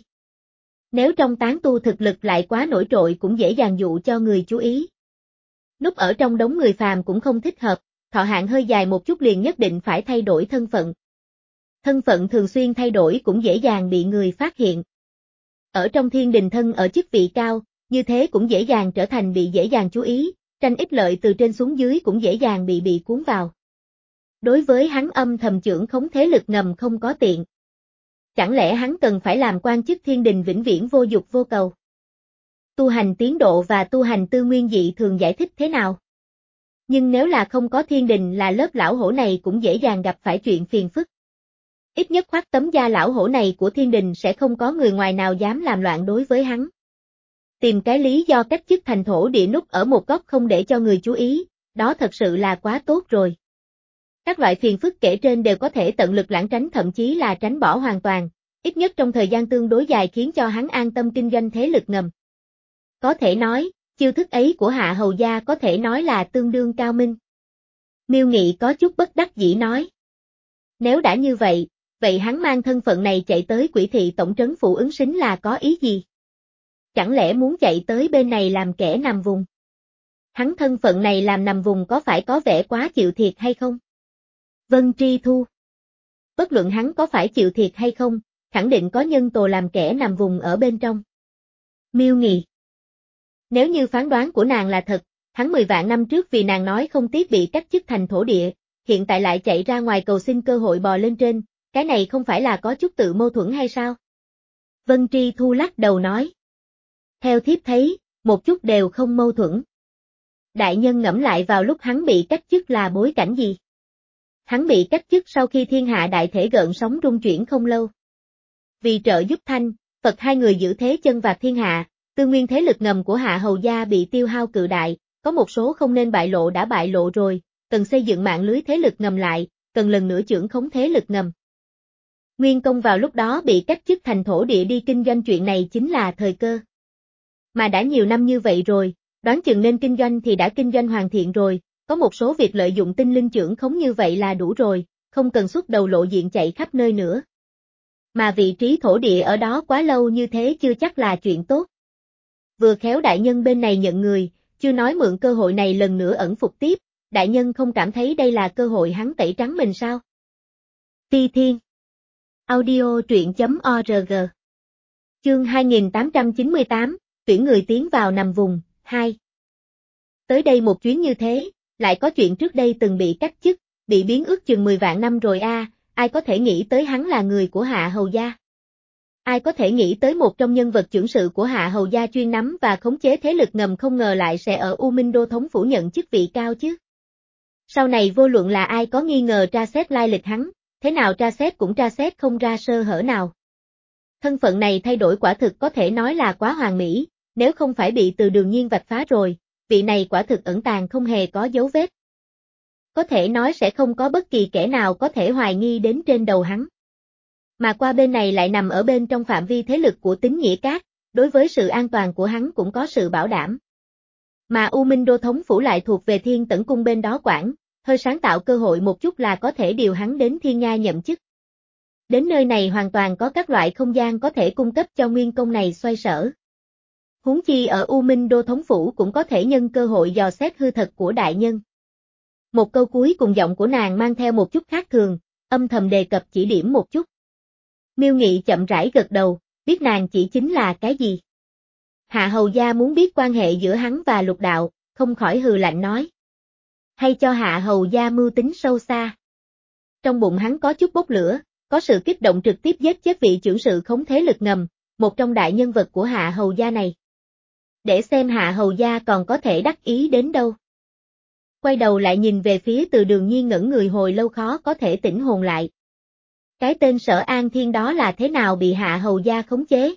Nếu trong tán tu thực lực lại quá nổi trội cũng dễ dàng dụ cho người chú ý. Núp ở trong đống người phàm cũng không thích hợp, thọ hạn hơi dài một chút liền nhất định phải thay đổi thân phận. Thân phận thường xuyên thay đổi cũng dễ dàng bị người phát hiện. Ở trong thiên đình thân ở chức vị cao, như thế cũng dễ dàng trở thành bị dễ dàng chú ý, tranh ích lợi từ trên xuống dưới cũng dễ dàng bị bị cuốn vào. Đối với hắn âm thầm trưởng khống thế lực ngầm không có tiện. Chẳng lẽ hắn cần phải làm quan chức thiên đình vĩnh viễn vô dục vô cầu? Tu hành tiến độ và tu hành tư nguyên dị thường giải thích thế nào? Nhưng nếu là không có thiên đình là lớp lão hổ này cũng dễ dàng gặp phải chuyện phiền phức. Ít nhất khoác tấm da lão hổ này của thiên đình sẽ không có người ngoài nào dám làm loạn đối với hắn. Tìm cái lý do cách chức thành thổ địa núp ở một góc không để cho người chú ý, đó thật sự là quá tốt rồi. Các loại phiền phức kể trên đều có thể tận lực lãng tránh thậm chí là tránh bỏ hoàn toàn, ít nhất trong thời gian tương đối dài khiến cho hắn an tâm kinh doanh thế lực ngầm. Có thể nói, chiêu thức ấy của Hạ Hầu Gia có thể nói là tương đương cao minh. Miêu Nghị có chút bất đắc dĩ nói. Nếu đã như vậy, vậy hắn mang thân phận này chạy tới Quỷ thị tổng trấn phủ ứng sính là có ý gì? Chẳng lẽ muốn chạy tới bên này làm kẻ nằm vùng? Hắn thân phận này làm nằm vùng có phải có vẻ quá chịu thiệt hay không? Vân Tri Thu. Bất luận hắn có phải chịu thiệt hay không, khẳng định có nhân tố làm kẻ nằm vùng ở bên trong. Miêu Nghị. Nếu như phán đoán của nàng là thật, hắn mười vạn năm trước vì nàng nói không tiếc bị cách chức thành thổ địa, hiện tại lại chạy ra ngoài cầu xin cơ hội bò lên trên, cái này không phải là có chút tự mâu thuẫn hay sao? Vân Tri Thu lắc đầu nói. Theo thiếp thấy, một chút đều không mâu thuẫn. Đại nhân ngẫm lại vào lúc hắn bị cách chức là bối cảnh gì? Hắn bị cách chức sau khi thiên hạ đại thể gợn sóng rung chuyển không lâu. Vì trợ giúp Thanh, Phật hai người giữ thế chân vạc thiên hạ, tư nguyên thế lực ngầm của Hạ Hầu Gia bị tiêu hao cự đại, có một số không nên bại lộ đã bại lộ rồi, cần xây dựng mạng lưới thế lực ngầm lại, cần lần nữa trưởng khống thế lực ngầm. Nguyên Công vào lúc đó bị cách chức thành thổ địa đi kinh doanh chuyện này chính là thời cơ. Mà đã nhiều năm như vậy rồi, đoán chừng nên kinh doanh thì đã kinh doanh hoàn thiện rồi, có một số việc lợi dụng tinh linh trưởng khống như vậy là đủ rồi, không cần xuất đầu lộ diện chạy khắp nơi nữa. Mà vị trí thổ địa ở đó quá lâu như thế chưa chắc là chuyện tốt. vừa khéo đại nhân bên này nhận người, chưa nói mượn cơ hội này lần nữa ẩn phục tiếp, đại nhân không cảm thấy đây là cơ hội hắn tẩy trắng mình sao? Phi Thiên Audio truyện.org Chương hai nghìn tám trăm chín mươi tám, tuyển người tiến vào nằm vùng, hai. Tới đây một chuyến như thế, lại có chuyện trước đây từng bị cách chức, bị biến ước chừng mười vạn năm rồi a, à, ai có thể nghĩ tới hắn là người của Hạ Hầu Gia? Ai có thể nghĩ tới một trong nhân vật chưởng sự của Hạ Hầu Gia chuyên nắm và khống chế thế lực ngầm không ngờ lại sẽ ở U Minh Đô thống phủ nhận chức vị cao chứ? Sau này vô luận là ai có nghi ngờ tra xét lai lịch hắn, thế nào tra xét cũng tra xét không ra sơ hở nào. Thân phận này thay đổi quả thực có thể nói là quá hoàn mỹ, nếu không phải bị Từ Đường Nhiên vạch phá rồi, vị này quả thực ẩn tàng không hề có dấu vết. Có thể nói sẽ không có bất kỳ kẻ nào có thể hoài nghi đến trên đầu hắn. Mà qua bên này lại nằm ở bên trong phạm vi thế lực của Tín Nghĩa Các, đối với sự an toàn của hắn cũng có sự bảo đảm. Mà U Minh Đô thống phủ lại thuộc về Thiên Tẩn Cung bên đó quản, hơi sáng tạo cơ hội một chút là có thể điều hắn đến Thiên Nha nhậm chức. Đến nơi này hoàn toàn có các loại không gian có thể cung cấp cho nguyên công này xoay sở. Huống chi ở U Minh Đô thống phủ cũng có thể nhân cơ hội dò xét hư thật của đại nhân. Một câu cuối cùng giọng của nàng mang theo một chút khác thường, âm thầm đề cập chỉ điểm một chút. Miêu Nghị chậm rãi gật đầu, biết nàng chỉ chính là cái gì. Hạ Hầu Gia muốn biết quan hệ giữa hắn và Lục Đạo, không khỏi hừ lạnh nói. Hay cho Hạ Hầu Gia mưu tính sâu xa. Trong bụng hắn có chút bốc lửa, có sự kích động trực tiếp giết chết vị trưởng sự khống thế lực ngầm, một trong đại nhân vật của Hạ Hầu Gia này. Để xem Hạ Hầu Gia còn có thể đắc ý đến đâu. Quay đầu lại nhìn về phía Từ Đường Nhiên ngẩn người hồi lâu khó có thể tỉnh hồn lại. Cái tên Sở An Thiên đó là thế nào bị Hạ Hầu Gia khống chế?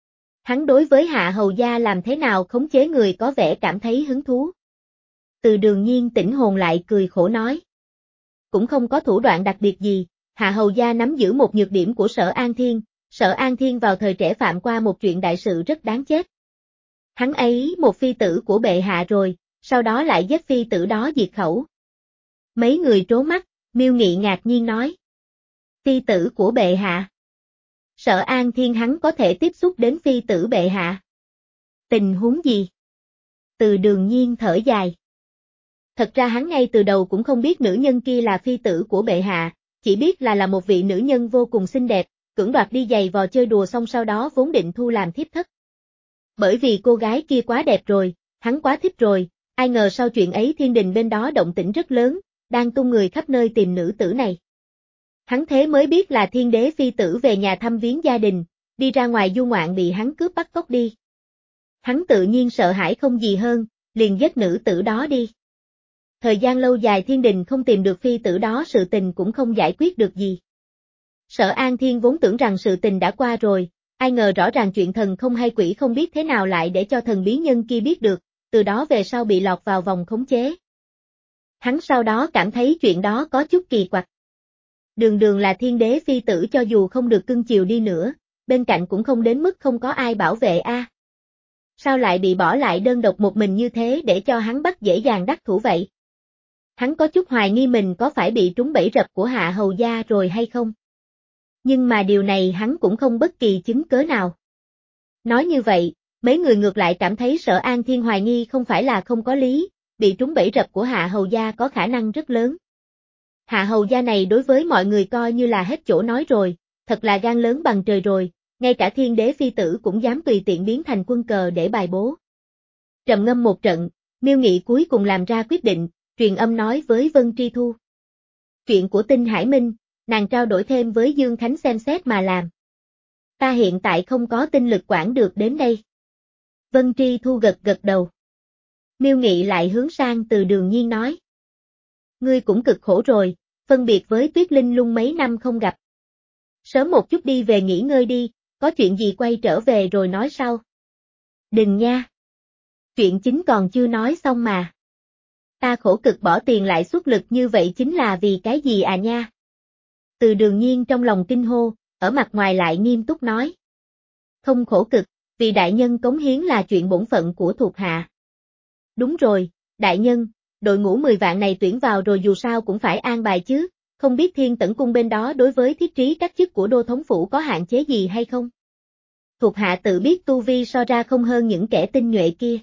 Hắn đối với Hạ Hầu Gia làm thế nào khống chế người có vẻ cảm thấy hứng thú? Từ Đường Nhiên tỉnh hồn lại cười khổ nói. Cũng không có thủ đoạn đặc biệt gì, Hạ Hầu Gia nắm giữ một nhược điểm của Sở An Thiên, Sở An Thiên vào thời trẻ phạm qua một chuyện đại sự rất đáng chết. Hắn ấy một phi tử của bệ hạ rồi, sau đó lại giết phi tử đó diệt khẩu. Mấy người trố mắt, Miêu Nghị ngạc nhiên nói. Phi tử của bệ hạ. Sở An Thiên hắn có thể tiếp xúc đến phi tử bệ hạ. Tình huống gì? Từ Đường Nhiên thở dài. Thật ra hắn ngay từ đầu cũng không biết nữ nhân kia là phi tử của bệ hạ, chỉ biết là là một vị nữ nhân vô cùng xinh đẹp, cưỡng đoạt đi giày vò chơi đùa xong sau đó vốn định thu làm thiếp thất. Bởi vì cô gái kia quá đẹp rồi, hắn quá thích rồi, ai ngờ sau chuyện ấy thiên đình bên đó động tĩnh rất lớn, đang tung người khắp nơi tìm nữ tử này. Hắn thế mới biết là thiên đế phi tử về nhà thăm viếng gia đình, đi ra ngoài du ngoạn bị hắn cướp bắt cóc đi. Hắn tự nhiên sợ hãi không gì hơn, liền giết nữ tử đó đi. Thời gian lâu dài thiên đình không tìm được phi tử đó sự tình cũng không giải quyết được gì. Sở An Thiên vốn tưởng rằng sự tình đã qua rồi, ai ngờ rõ ràng chuyện thần không hay quỷ không biết thế nào lại để cho thần bí nhân kia biết được, từ đó về sau bị lọt vào vòng khống chế. Hắn sau đó cảm thấy chuyện đó có chút kỳ quặc. Đường đường là thiên đế phi tử cho dù không được cưng chiều đi nữa, bên cạnh cũng không đến mức không có ai bảo vệ a. À. Sao lại bị bỏ lại đơn độc một mình như thế để cho hắn bắt dễ dàng đắc thủ vậy? Hắn có chút hoài nghi mình có phải bị trúng bẫy rập của Hạ Hầu Gia rồi hay không? Nhưng mà điều này hắn cũng không bất kỳ chứng cớ nào. Nói như vậy, mấy người ngược lại cảm thấy Sở An Thiên hoài nghi không phải là không có lý, bị trúng bẫy rập của Hạ Hầu Gia có khả năng rất lớn. Hạ Hầu Gia này đối với mọi người coi như là hết chỗ nói rồi, thật là gan lớn bằng trời rồi, ngay cả thiên đế phi tử cũng dám tùy tiện biến thành quân cờ để bài bố. Trầm ngâm một trận, Miêu Nghị cuối cùng làm ra quyết định, truyền âm nói với Vân Tri Thu. Chuyện của Tinh Hải Minh, nàng trao đổi thêm với Dương Khánh xem xét mà làm. Ta hiện tại không có tinh lực quản được đến đây. Vân Tri Thu gật gật đầu. Miêu Nghị lại hướng sang Từ Đường Nhiên nói. Ngươi cũng cực khổ rồi, phân biệt với Tuyết Linh Lung mấy năm không gặp. Sớm một chút đi về nghỉ ngơi đi, có chuyện gì quay trở về rồi nói sau. Đừng nha. Chuyện chính còn chưa nói xong mà. Ta khổ cực bỏ tiền lại xuất lực như vậy chính là vì cái gì à nha? Từ Đường Nhiên trong lòng kinh hô, ở mặt ngoài lại nghiêm túc nói. Không khổ cực, vì đại nhân cống hiến là chuyện bổn phận của thuộc hạ. Đúng rồi, đại nhân, đội ngũ mười vạn này tuyển vào rồi dù sao cũng phải an bài chứ, không biết Thiên Tẩn Cung bên đó đối với thiết trí các chức của đô thống phủ có hạn chế gì hay không? thuộc hạ tự biết tu vi so ra không hơn những kẻ tinh nhuệ kia.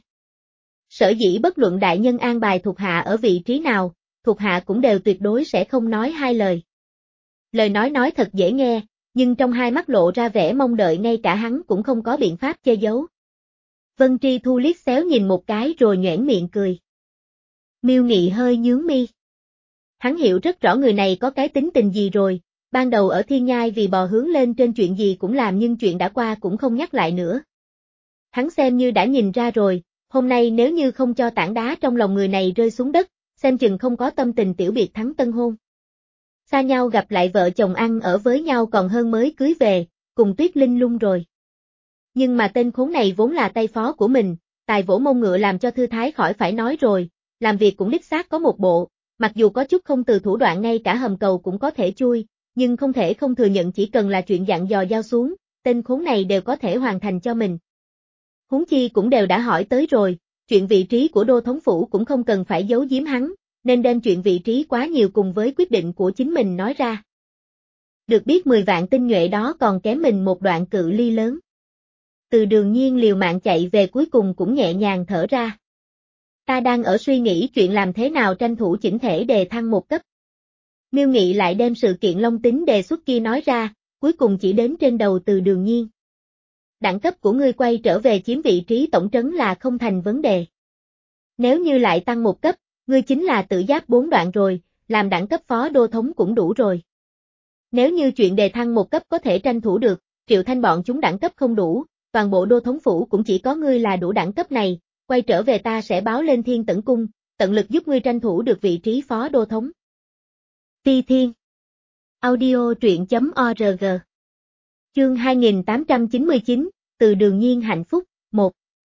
Sở dĩ bất luận đại nhân an bài thuộc hạ ở vị trí nào, thuộc hạ cũng đều tuyệt đối sẽ không nói hai lời. Lời nói nói thật dễ nghe, nhưng trong hai mắt lộ ra vẻ mong đợi ngay cả hắn cũng không có biện pháp che giấu. Vân Tri Thu liếc xéo nhìn một cái rồi nhoẻn miệng cười. Miêu Nghị hơi nhướng mi. Hắn hiểu rất rõ người này có cái tính tình gì rồi, ban đầu ở Thiên Nhai vì bò hướng lên trên chuyện gì cũng làm nhưng chuyện đã qua cũng không nhắc lại nữa. Hắn xem như đã nhìn ra rồi, hôm nay nếu như không cho tảng đá trong lòng người này rơi xuống đất, xem chừng không có tâm tình tiểu biệt thắng tân hôn. Xa nhau gặp lại vợ chồng ăn ở với nhau còn hơn mới cưới về, cùng Tuyết Linh Lung rồi. Nhưng mà tên khốn này vốn là tay phó của mình, tài vỗ mông ngựa làm cho thư thái khỏi phải nói rồi, làm việc cũng đích xác có một bộ, mặc dù có chút không từ thủ đoạn ngay cả hầm cầu cũng có thể chui, nhưng không thể không thừa nhận chỉ cần là chuyện dặn dò giao xuống, tên khốn này đều có thể hoàn thành cho mình. Huống chi cũng đều đã hỏi tới rồi, chuyện vị trí của đô thống phủ cũng không cần phải giấu giếm hắn, nên đem chuyện vị trí quá nhiều cùng với quyết định của chính mình nói ra. Được biết mười vạn tinh nhuệ đó còn kém mình một đoạn cự ly lớn. Từ Đường Nhiên liều mạng chạy về cuối cùng cũng nhẹ nhàng thở ra. Ta đang ở suy nghĩ chuyện làm thế nào tranh thủ chỉnh thể đề thăng một cấp. Miêu Nghị lại đem sự kiện Long Tính đề xuất kia nói ra, cuối cùng chỉ đến trên đầu Từ Đường Nhiên. Đẳng cấp của ngươi quay trở về chiếm vị trí tổng trấn là không thành vấn đề. Nếu như lại tăng một cấp, ngươi chính là tự giáp bốn đoạn rồi, làm đẳng cấp phó đô thống cũng đủ rồi. Nếu như chuyện đề thăng một cấp có thể tranh thủ được, Triệu Thanh bọn chúng đẳng cấp không đủ, toàn bộ đô thống phủ cũng chỉ có ngươi là đủ đẳng cấp này, quay trở về ta sẽ báo lên Thiên Tẩn Cung, tận lực giúp ngươi tranh thủ được vị trí phó đô thống. Ti Thiên Audio truyện.org Chương hai nghìn tám trăm chín mươi chín, Từ Đường Nhiên hạnh phúc, một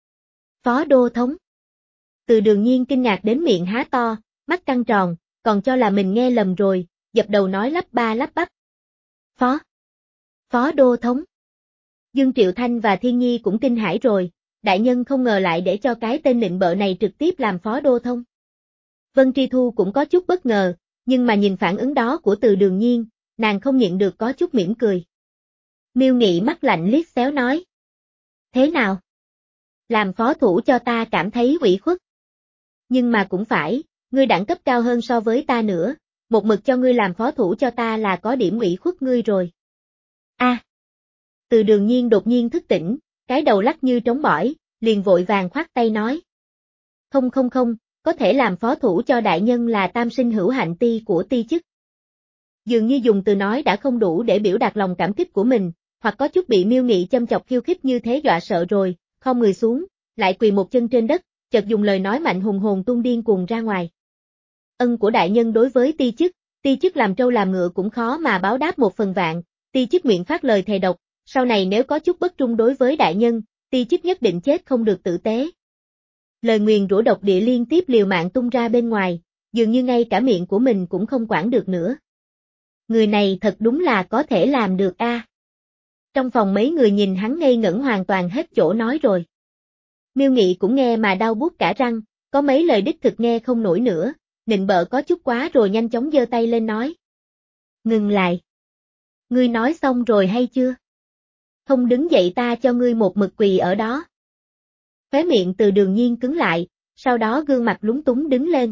Phó đô thống Từ Đường Nhiên kinh ngạc đến miệng há to, mắt căng tròn, còn cho là mình nghe lầm rồi, dập đầu nói lắp ba lắp bắp. Phó Phó đô thống Dương Triệu Thanh và Thiên Nhi cũng kinh hãi rồi, đại nhân không ngờ lại để cho cái tên nịnh bợ này trực tiếp làm phó đô thống. Vân Tri Thu cũng có chút bất ngờ, nhưng mà nhìn phản ứng đó của Từ Đường Nhiên, nàng không nhịn được có chút mỉm cười. Miêu Nghị mắt lạnh liếc xéo nói. Thế nào? Làm phó thủ cho ta cảm thấy ủy khuất. Nhưng mà cũng phải, ngươi đẳng cấp cao hơn so với ta nữa, một mực cho ngươi làm phó thủ cho ta là có điểm ủy khuất ngươi rồi. A. À, Từ Đường Nhiên đột nhiên thức tỉnh, cái đầu lắc như trống bỏi, liền vội vàng khoát tay nói. Không không không, có thể làm phó thủ cho đại nhân là tam sinh hữu hạnh ti của ti chức. Dường như dùng từ nói đã không đủ để biểu đạt lòng cảm kích của mình, hoặc có chút bị Miêu Nghị châm chọc khiêu khích như thế dọa sợ rồi, không người xuống, lại quỳ một chân trên đất, chợt dùng lời nói mạnh hùng hồn tung điên cuồng ra ngoài. Ân của đại nhân đối với ti chức, ti chức làm trâu làm ngựa cũng khó mà báo đáp một phần vạn, ti chức miệng phát lời thề độc, sau này nếu có chút bất trung đối với đại nhân, ti chức nhất định chết không được tử tế. Lời nguyền rủa độc địa liên tiếp liều mạng tung ra bên ngoài, dường như ngay cả miệng của mình cũng không quản được nữa. Người này thật đúng là có thể làm được a. À. Trong phòng mấy người nhìn hắn ngây ngẩn hoàn toàn hết chỗ nói rồi. Miêu Nghị cũng nghe mà đau buốt cả răng, có mấy lời đích thực nghe không nổi nữa, nịnh bợ có chút quá rồi nhanh chóng giơ tay lên nói. Ngừng lại. Ngươi nói xong rồi hay chưa? Không đứng dậy ta cho ngươi một mực quỳ ở đó. Khóe miệng Từ Đường Nhiên cứng lại, sau đó gương mặt lúng túng đứng lên.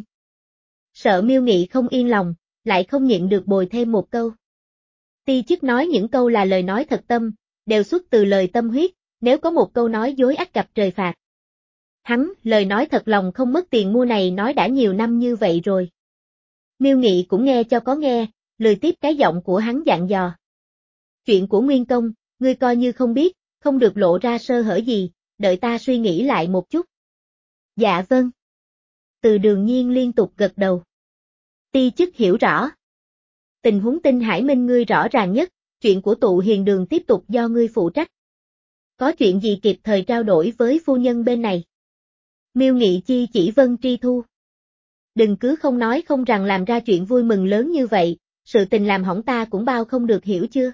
Sợ Miêu Nghị không yên lòng, lại không nhịn được bồi thêm một câu. Ti chức nói những câu là lời nói thật tâm, đều xuất từ lời tâm huyết, nếu có một câu nói dối ắt gặp trời phạt. Hắn, lời nói thật lòng không mất tiền mua này nói đã nhiều năm như vậy rồi. Miêu Nghị cũng nghe cho có nghe, lười tiếp cái giọng của hắn dặn dò. Chuyện của Nguyên Công, ngươi coi như không biết, không được lộ ra sơ hở gì, đợi ta suy nghĩ lại một chút. Dạ vâng. Từ Đường Nhiên liên tục gật đầu. Ti chức hiểu rõ. Tình huống Tinh Hải Minh ngươi rõ ràng nhất, chuyện của tụ hiền đường tiếp tục do ngươi phụ trách. Có chuyện gì kịp thời trao đổi với phu nhân bên này? Miêu Nghị chi chỉ Vân Tri Thu. Đừng cứ không nói không rằng làm ra chuyện vui mừng lớn như vậy, sự tình làm hỏng ta cũng bao không được hiểu chưa?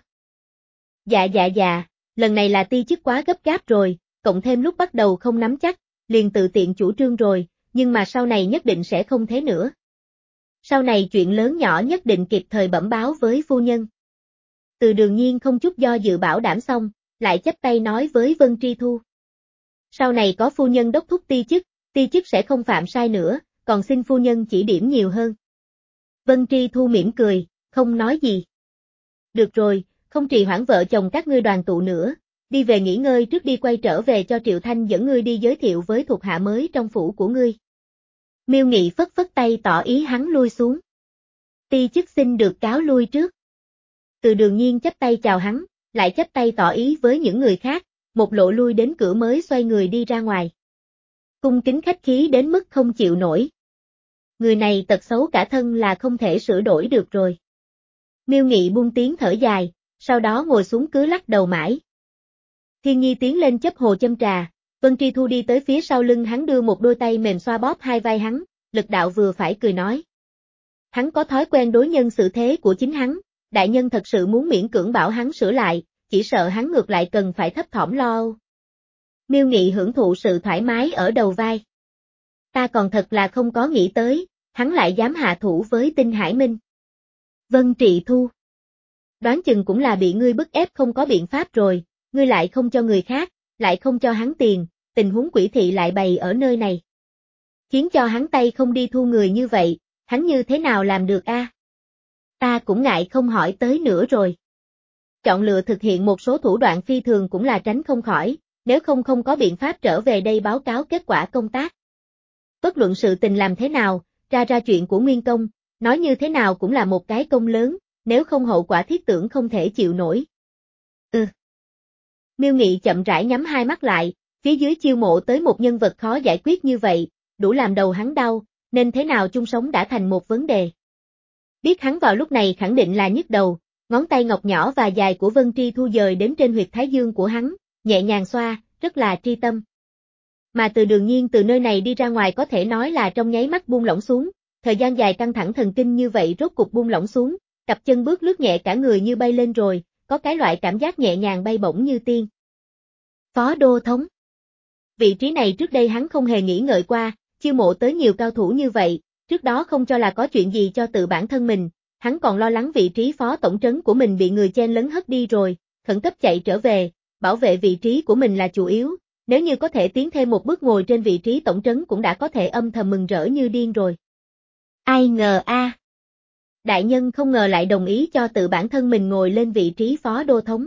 Dạ dạ dạ, lần này là ti chức quá gấp gáp rồi, cộng thêm lúc bắt đầu không nắm chắc, liền tự tiện chủ trương rồi, nhưng mà sau này nhất định sẽ không thế nữa. Sau này chuyện lớn nhỏ nhất định kịp thời bẩm báo với phu nhân. Từ Đường Nhiên không chút do dự bảo đảm xong, lại chắp tay nói với Vân Tri Thu. Sau này có phu nhân đốc thúc ti chức, ti chức sẽ không phạm sai nữa, còn xin phu nhân chỉ điểm nhiều hơn. Vân Tri Thu mỉm cười, không nói gì. Được rồi, không trì hoãn vợ chồng các ngươi đoàn tụ nữa, đi về nghỉ ngơi trước đi, quay trở về cho Triệu Thanh dẫn ngươi đi giới thiệu với thuộc hạ mới trong phủ của ngươi. Miêu Nghị phất phất tay tỏ ý hắn lui xuống. Ti chức xin được cáo lui trước. Từ Đường Nhiên chắp tay chào hắn, lại chắp tay tỏ ý với những người khác, một lộ lui đến cửa mới xoay người đi ra ngoài. Cung kính khách khí đến mức không chịu nổi. Người này tật xấu cả thân là không thể sửa đổi được rồi. Miêu Nghị buông tiếng thở dài, sau đó ngồi xuống cứ lắc đầu mãi. Thiên Nhi tiến lên chấp hồ châm trà, Vân Tri Thu đi tới phía sau lưng hắn đưa một đôi tay mềm xoa bóp hai vai hắn, lực đạo vừa phải cười nói. Hắn có thói quen đối nhân xử thế của chính hắn, đại nhân thật sự muốn miễn cưỡng bảo hắn sửa lại, chỉ sợ hắn ngược lại cần phải thấp thỏm lo âu. Miêu Nghị hưởng thụ sự thoải mái ở đầu vai. Ta còn thật là không có nghĩ tới, hắn lại dám hạ thủ với Tinh Hải Minh. Vân Trị Thu. Đoán chừng cũng là bị ngươi bức ép không có biện pháp rồi, ngươi lại không cho người khác, lại không cho hắn tiền, tình huống quỷ thị lại bày ở nơi này. Khiến cho hắn tay không đi thu người như vậy, hắn như thế nào làm được a? À? Ta cũng ngại không hỏi tới nữa rồi. Chọn lựa thực hiện một số thủ đoạn phi thường cũng là tránh không khỏi, nếu không không có biện pháp trở về đây báo cáo kết quả công tác. Bất luận sự tình làm thế nào, ra ra chuyện của Nguyên Công, nói như thế nào cũng là một cái công lớn, nếu không hậu quả thiết tưởng không thể chịu nổi. Ừ. Miêu Nghị chậm rãi nhắm hai mắt lại, phía dưới chiêu mộ tới một nhân vật khó giải quyết như vậy, đủ làm đầu hắn đau, nên thế nào chung sống đã thành một vấn đề. Biết hắn vào lúc này khẳng định là nhức đầu, ngón tay ngọc nhỏ và dài của Vân Tri Thu dời đến trên huyệt thái dương của hắn, nhẹ nhàng xoa, rất là tri tâm. Mà Từ Đường Nhiên từ nơi này đi ra ngoài có thể nói là trong nháy mắt buông lỏng xuống, thời gian dài căng thẳng thần kinh như vậy rốt cục buông lỏng xuống, cặp chân bước lướt nhẹ cả người như bay lên rồi, có cái loại cảm giác nhẹ nhàng bay bổng như tiên. Phó đô thống. Vị trí này trước đây hắn không hề nghĩ ngợi qua, chiêu mộ tới nhiều cao thủ như vậy, trước đó không cho là có chuyện gì cho tự bản thân mình, hắn còn lo lắng vị trí phó tổng trấn của mình bị người chen lấn hất đi rồi, khẩn cấp chạy trở về, bảo vệ vị trí của mình là chủ yếu, nếu như có thể tiến thêm một bước ngồi trên vị trí tổng trấn cũng đã có thể âm thầm mừng rỡ như điên rồi. Ai ngờ a, à. Đại nhân không ngờ lại đồng ý cho tự bản thân mình ngồi lên vị trí phó đô thống.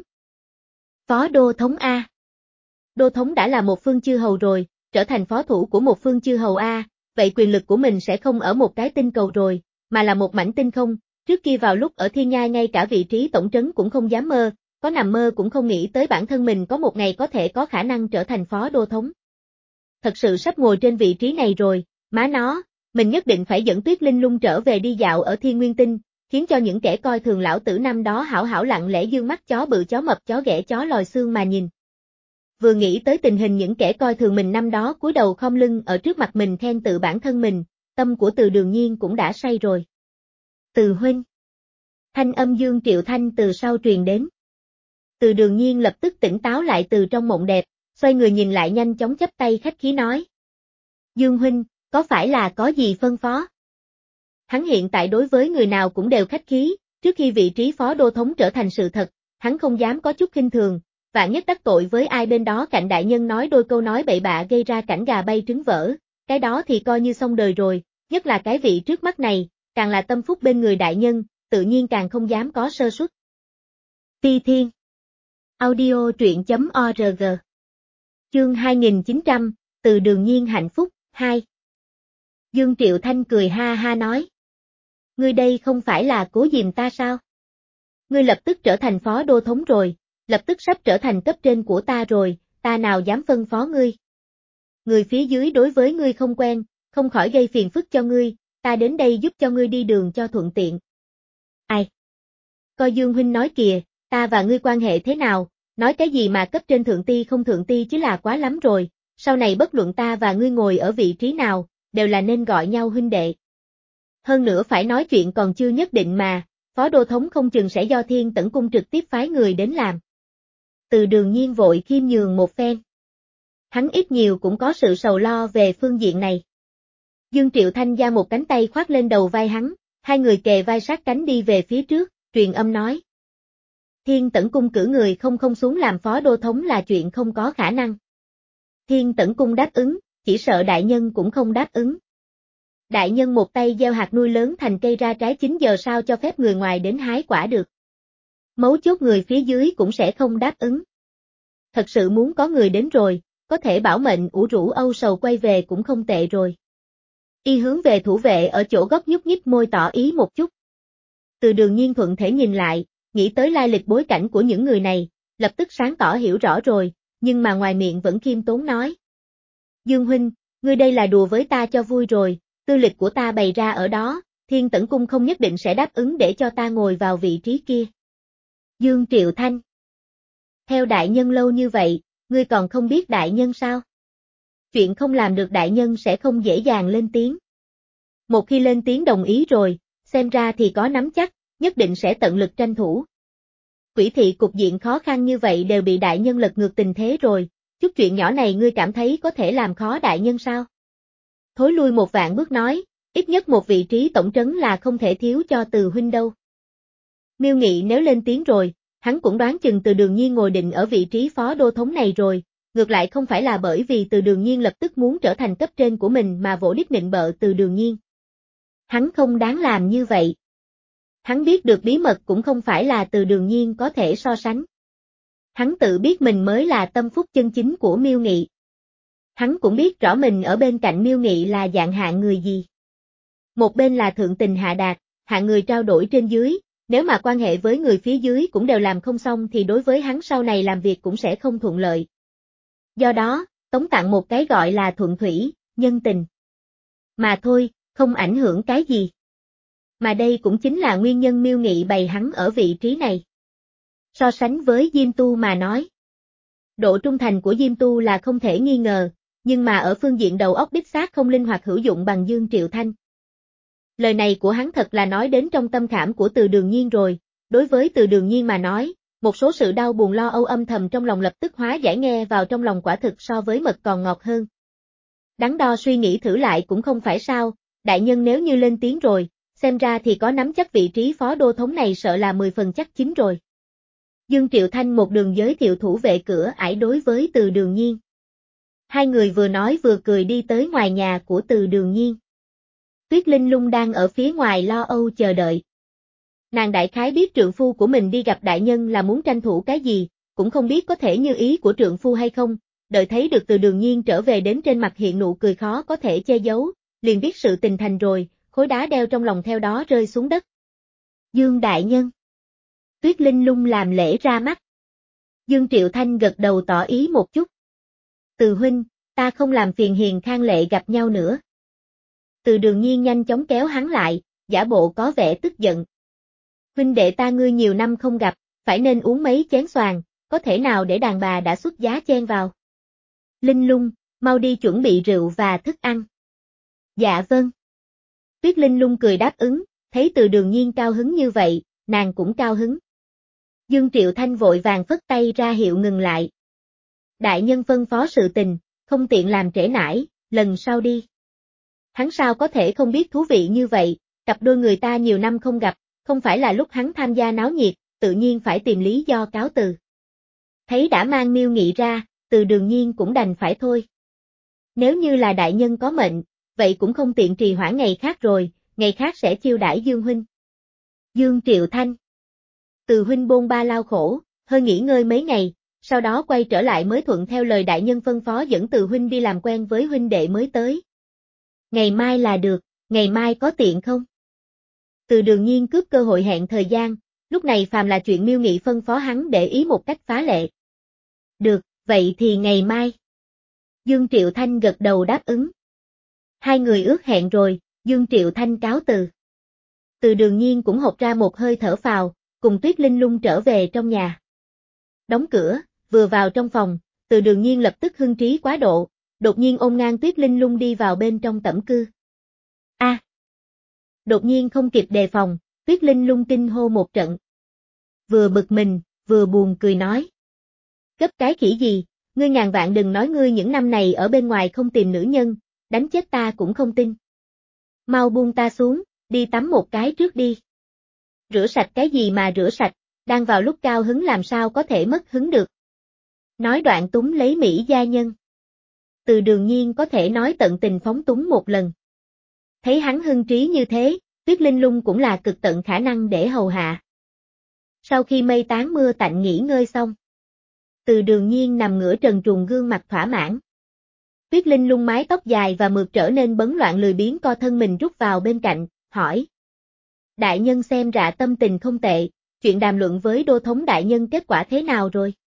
Phó đô thống a. À. Đô thống đã là một phương chư hầu rồi, trở thành phó thủ của một phương chư hầu a, à, vậy quyền lực của mình sẽ không ở một cái tinh cầu rồi, mà là một mảnh tinh không, trước kia vào lúc ở Thiên Nhai ngay cả vị trí tổng trấn cũng không dám mơ, có nằm mơ cũng không nghĩ tới bản thân mình có một ngày có thể có khả năng trở thành phó đô thống. Thật sự sắp ngồi trên vị trí này rồi, má nó, mình nhất định phải dẫn Tuyết Linh Lung trở về đi dạo ở Thiên Nguyên Tinh, khiến cho những kẻ coi thường lão tử năm đó hảo hảo lặng lẽ dương mắt chó bự chó mập chó ghẻ chó lòi xương mà nhìn. Vừa nghĩ tới tình hình những kẻ coi thường mình năm đó cúi đầu khom lưng ở trước mặt mình khen tự bản thân mình, tâm của Từ Đường Nhiên cũng đã say rồi. Từ huynh. Thanh âm Dương Triệu Thanh từ sau truyền đến. Từ Đường Nhiên lập tức tỉnh táo lại từ trong mộng đẹp, xoay người nhìn lại nhanh chóng chắp tay khách khí nói. Dương huynh, có phải là có gì phân phó? Hắn hiện tại đối với người nào cũng đều khách khí, trước khi vị trí phó đô thống trở thành sự thật, hắn không dám có chút khinh thường, vạn nhất đắc tội với ai bên đó cạnh đại nhân nói đôi câu nói bậy bạ gây ra cảnh gà bay trứng vỡ, cái đó thì coi như xong đời rồi, nhất là cái vị trước mắt này, càng là tâm phúc bên người đại nhân, tự nhiên càng không dám có sơ suất. Phi Thiên. Audio truyện chấm org. Chương hai nghìn chín trăm, Từ Đường Nhiên hạnh phúc, hai. Dương Triệu Thanh cười ha ha nói. Ngươi đây không phải là cố giùm ta sao? Ngươi lập tức trở thành phó đô thống rồi, lập tức sắp trở thành cấp trên của ta rồi, ta nào dám phân phó ngươi. Người phía dưới đối với ngươi không quen, không khỏi gây phiền phức cho ngươi, ta đến đây giúp cho ngươi đi đường cho thuận tiện. Ai? Coi Dương huynh nói kìa, ta và ngươi quan hệ thế nào, nói cái gì mà cấp trên thượng ti không thượng ti chứ là quá lắm rồi, sau này bất luận ta và ngươi ngồi ở vị trí nào, đều là nên gọi nhau huynh đệ. Hơn nữa phải nói chuyện còn chưa nhất định mà, phó đô thống không chừng sẽ do Thiên Tẩn Cung trực tiếp phái người đến làm. Từ Đường Nhiên vội khiêm nhường một phen. Hắn ít nhiều cũng có sự sầu lo về phương diện này. Dương Triệu Thanh giang một cánh tay khoác lên đầu vai hắn, hai người kề vai sát cánh đi về phía trước, truyền âm nói. Thiên Tẩn Cung cử người không không xuống làm phó đô thống là chuyện không có khả năng. Thiên Tẩn Cung đáp ứng, chỉ sợ đại nhân cũng không đáp ứng. Đại nhân một tay gieo hạt nuôi lớn thành cây ra trái chín giờ sao cho phép người ngoài đến hái quả được. Mấu chốt người phía dưới cũng sẽ không đáp ứng. Thật sự muốn có người đến rồi, có thể bảo mệnh ủ rũ âu sầu quay về cũng không tệ rồi. Y hướng về thủ vệ ở chỗ góc nhúc nhích môi tỏ ý một chút. Từ Đường Nhiên thuận thể nhìn lại, nghĩ tới lai lịch bối cảnh của những người này, lập tức sáng tỏ hiểu rõ rồi, nhưng mà ngoài miệng vẫn khiêm tốn nói. Dương huynh, ngươi đây là đùa với ta cho vui rồi, tư lịch của ta bày ra ở đó, Thiên Tẩn Cung không nhất định sẽ đáp ứng để cho ta ngồi vào vị trí kia. Dương Triệu Thanh. Theo đại nhân lâu như vậy, ngươi còn không biết đại nhân sao? Chuyện không làm được đại nhân sẽ không dễ dàng lên tiếng. Một khi lên tiếng đồng ý rồi, xem ra thì có nắm chắc, nhất định sẽ tận lực tranh thủ. Quỷ thị cục diện khó khăn như vậy đều bị đại nhân lật ngược tình thế rồi, chút chuyện nhỏ này ngươi cảm thấy có thể làm khó đại nhân sao? Thối lui một vạn bước nói, ít nhất một vị trí tổng trấn là không thể thiếu cho Từ huynh đâu. Miêu Nghị nếu lên tiếng rồi, hắn cũng đoán chừng Từ Đường Nhiên ngồi định ở vị trí phó đô thống này rồi, ngược lại không phải là bởi vì Từ Đường Nhiên lập tức muốn trở thành cấp trên của mình mà vỗ đít nịnh bợ Từ Đường Nhiên. Hắn không đáng làm như vậy. Hắn biết được bí mật cũng không phải là Từ Đường Nhiên có thể so sánh. Hắn tự biết mình mới là tâm phúc chân chính của Miêu Nghị. Hắn cũng biết rõ mình ở bên cạnh Miêu Nghị là dạng hạng người gì. Một bên là thượng tình hạ đạt, hạng người trao đổi trên dưới, nếu mà quan hệ với người phía dưới cũng đều làm không xong thì đối với hắn sau này làm việc cũng sẽ không thuận lợi. Do đó, tống tặng một cái gọi là thuận thủy, nhân tình. Mà thôi, không ảnh hưởng cái gì. Mà đây cũng chính là nguyên nhân Miêu Nghị bày hắn ở vị trí này. So sánh với Diêm Tu mà nói. Độ trung thành của Diêm Tu là không thể nghi ngờ, nhưng mà ở phương diện đầu óc đích xác không linh hoạt hữu dụng bằng Dương Triệu Thanh. Lời này của hắn thật là nói đến trong tâm khảm của Từ Đường Nhiên rồi, đối với Từ Đường Nhiên mà nói, một số sự đau buồn lo âu âm thầm trong lòng lập tức hóa giải nghe vào trong lòng quả thực so với mật còn ngọt hơn. Đắn đo suy nghĩ thử lại cũng không phải sao, đại nhân nếu như lên tiếng rồi, xem ra thì có nắm chắc vị trí phó đô thống này sợ là mười phần chắc chính rồi. Dương Triệu Thanh một đường giới thiệu thủ vệ cửa ải đối với Từ Đường Nhiên. Hai người vừa nói vừa cười đi tới ngoài nhà của Từ Đường Nhiên. Tuyết Linh Lung đang ở phía ngoài lo âu chờ đợi. Nàng đại khái biết trượng phu của mình đi gặp đại nhân là muốn tranh thủ cái gì, cũng không biết có thể như ý của trượng phu hay không, đợi thấy được Từ Đường Nhiên trở về đến trên mặt hiện nụ cười khó có thể che giấu, liền biết sự tình thành rồi, khối đá đeo trong lòng theo đó rơi xuống đất. Dương đại nhân. Tuyết Linh Lung làm lễ ra mắt. Dương Triệu Thanh gật đầu tỏ ý một chút. Từ huynh, ta không làm phiền Hiền Khang Lệ gặp nhau nữa. Từ Đường Nhiên nhanh chóng kéo hắn lại, giả bộ có vẻ tức giận. Huynh đệ ta ngươi nhiều năm không gặp, phải nên uống mấy chén xoàn, có thể nào để đàn bà đã xuất giá chen vào. Linh Lung, mau đi chuẩn bị rượu và thức ăn. Dạ vâng. Tuyết Linh Lung cười đáp ứng, thấy Từ Đường Nhiên cao hứng như vậy, nàng cũng cao hứng. Dương Triệu Thanh vội vàng phất tay ra hiệu ngừng lại. Đại nhân phân phó sự tình, không tiện làm trễ nải, lần sau đi. Hắn sao có thể không biết thú vị như vậy, cặp đôi người ta nhiều năm không gặp, không phải là lúc hắn tham gia náo nhiệt, tự nhiên phải tìm lý do cáo từ. Thấy đã mang Miêu Nghị ra, Từ Đường Nhiên cũng đành phải thôi. Nếu như là đại nhân có mệnh, vậy cũng không tiện trì hoãn ngày khác rồi, ngày khác sẽ chiêu đãi Dương huynh. Dương Triệu Thanh. Từ huynh bôn ba lao khổ, hơi nghỉ ngơi mấy ngày, sau đó quay trở lại mới thuận theo lời đại nhân phân phó dẫn Từ huynh đi làm quen với huynh đệ mới tới. Ngày mai là được, ngày mai có tiện không? Từ Đường Nhiên cướp cơ hội hẹn thời gian, lúc này phàm là chuyện Miêu Nghị phân phó hắn để ý một cách phá lệ. Được, vậy thì ngày mai. Dương Triệu Thanh gật đầu đáp ứng. Hai người ước hẹn rồi, Dương Triệu Thanh cáo từ. Từ Đường Nhiên cũng hộc ra một hơi thở phào, cùng Tuyết Linh Lung trở về trong nhà. Đóng cửa, vừa vào trong phòng, Từ Đường Nhiên lập tức hưng trí quá độ, đột nhiên ôm ngang Tuyết Linh Lung đi vào bên trong tẩm cư. A! À. Đột nhiên không kịp đề phòng, Tuyết Linh Lung kinh hô một trận. Vừa bực mình, vừa buồn cười nói. Gấp cái khỉ gì, ngươi ngàn vạn đừng nói ngươi những năm này ở bên ngoài không tìm nữ nhân, đánh chết ta cũng không tin. Mau buông ta xuống, đi tắm một cái trước đi. Rửa sạch cái gì mà rửa sạch, Đang vào lúc cao hứng làm sao có thể mất hứng được. Nói đoạn túng lấy Mỹ gia nhân. Từ Đường Nhiên có thể nói tận tình phóng túng một lần. Thấy hắn hưng trí như thế, Tuyết Linh Lung cũng là cực tận khả năng để hầu hạ. Sau khi mây tán mưa tạnh nghỉ ngơi xong, Từ Đường Nhiên nằm ngửa trần truồng gương mặt thỏa mãn. Tuyết Linh Lung mái tóc dài và mượt trở nên bấn loạn lười biếng co thân mình rút vào bên cạnh, hỏi. Đại nhân xem ra tâm tình không tệ, chuyện đàm luận với đô thống đại nhân kết quả thế nào rồi?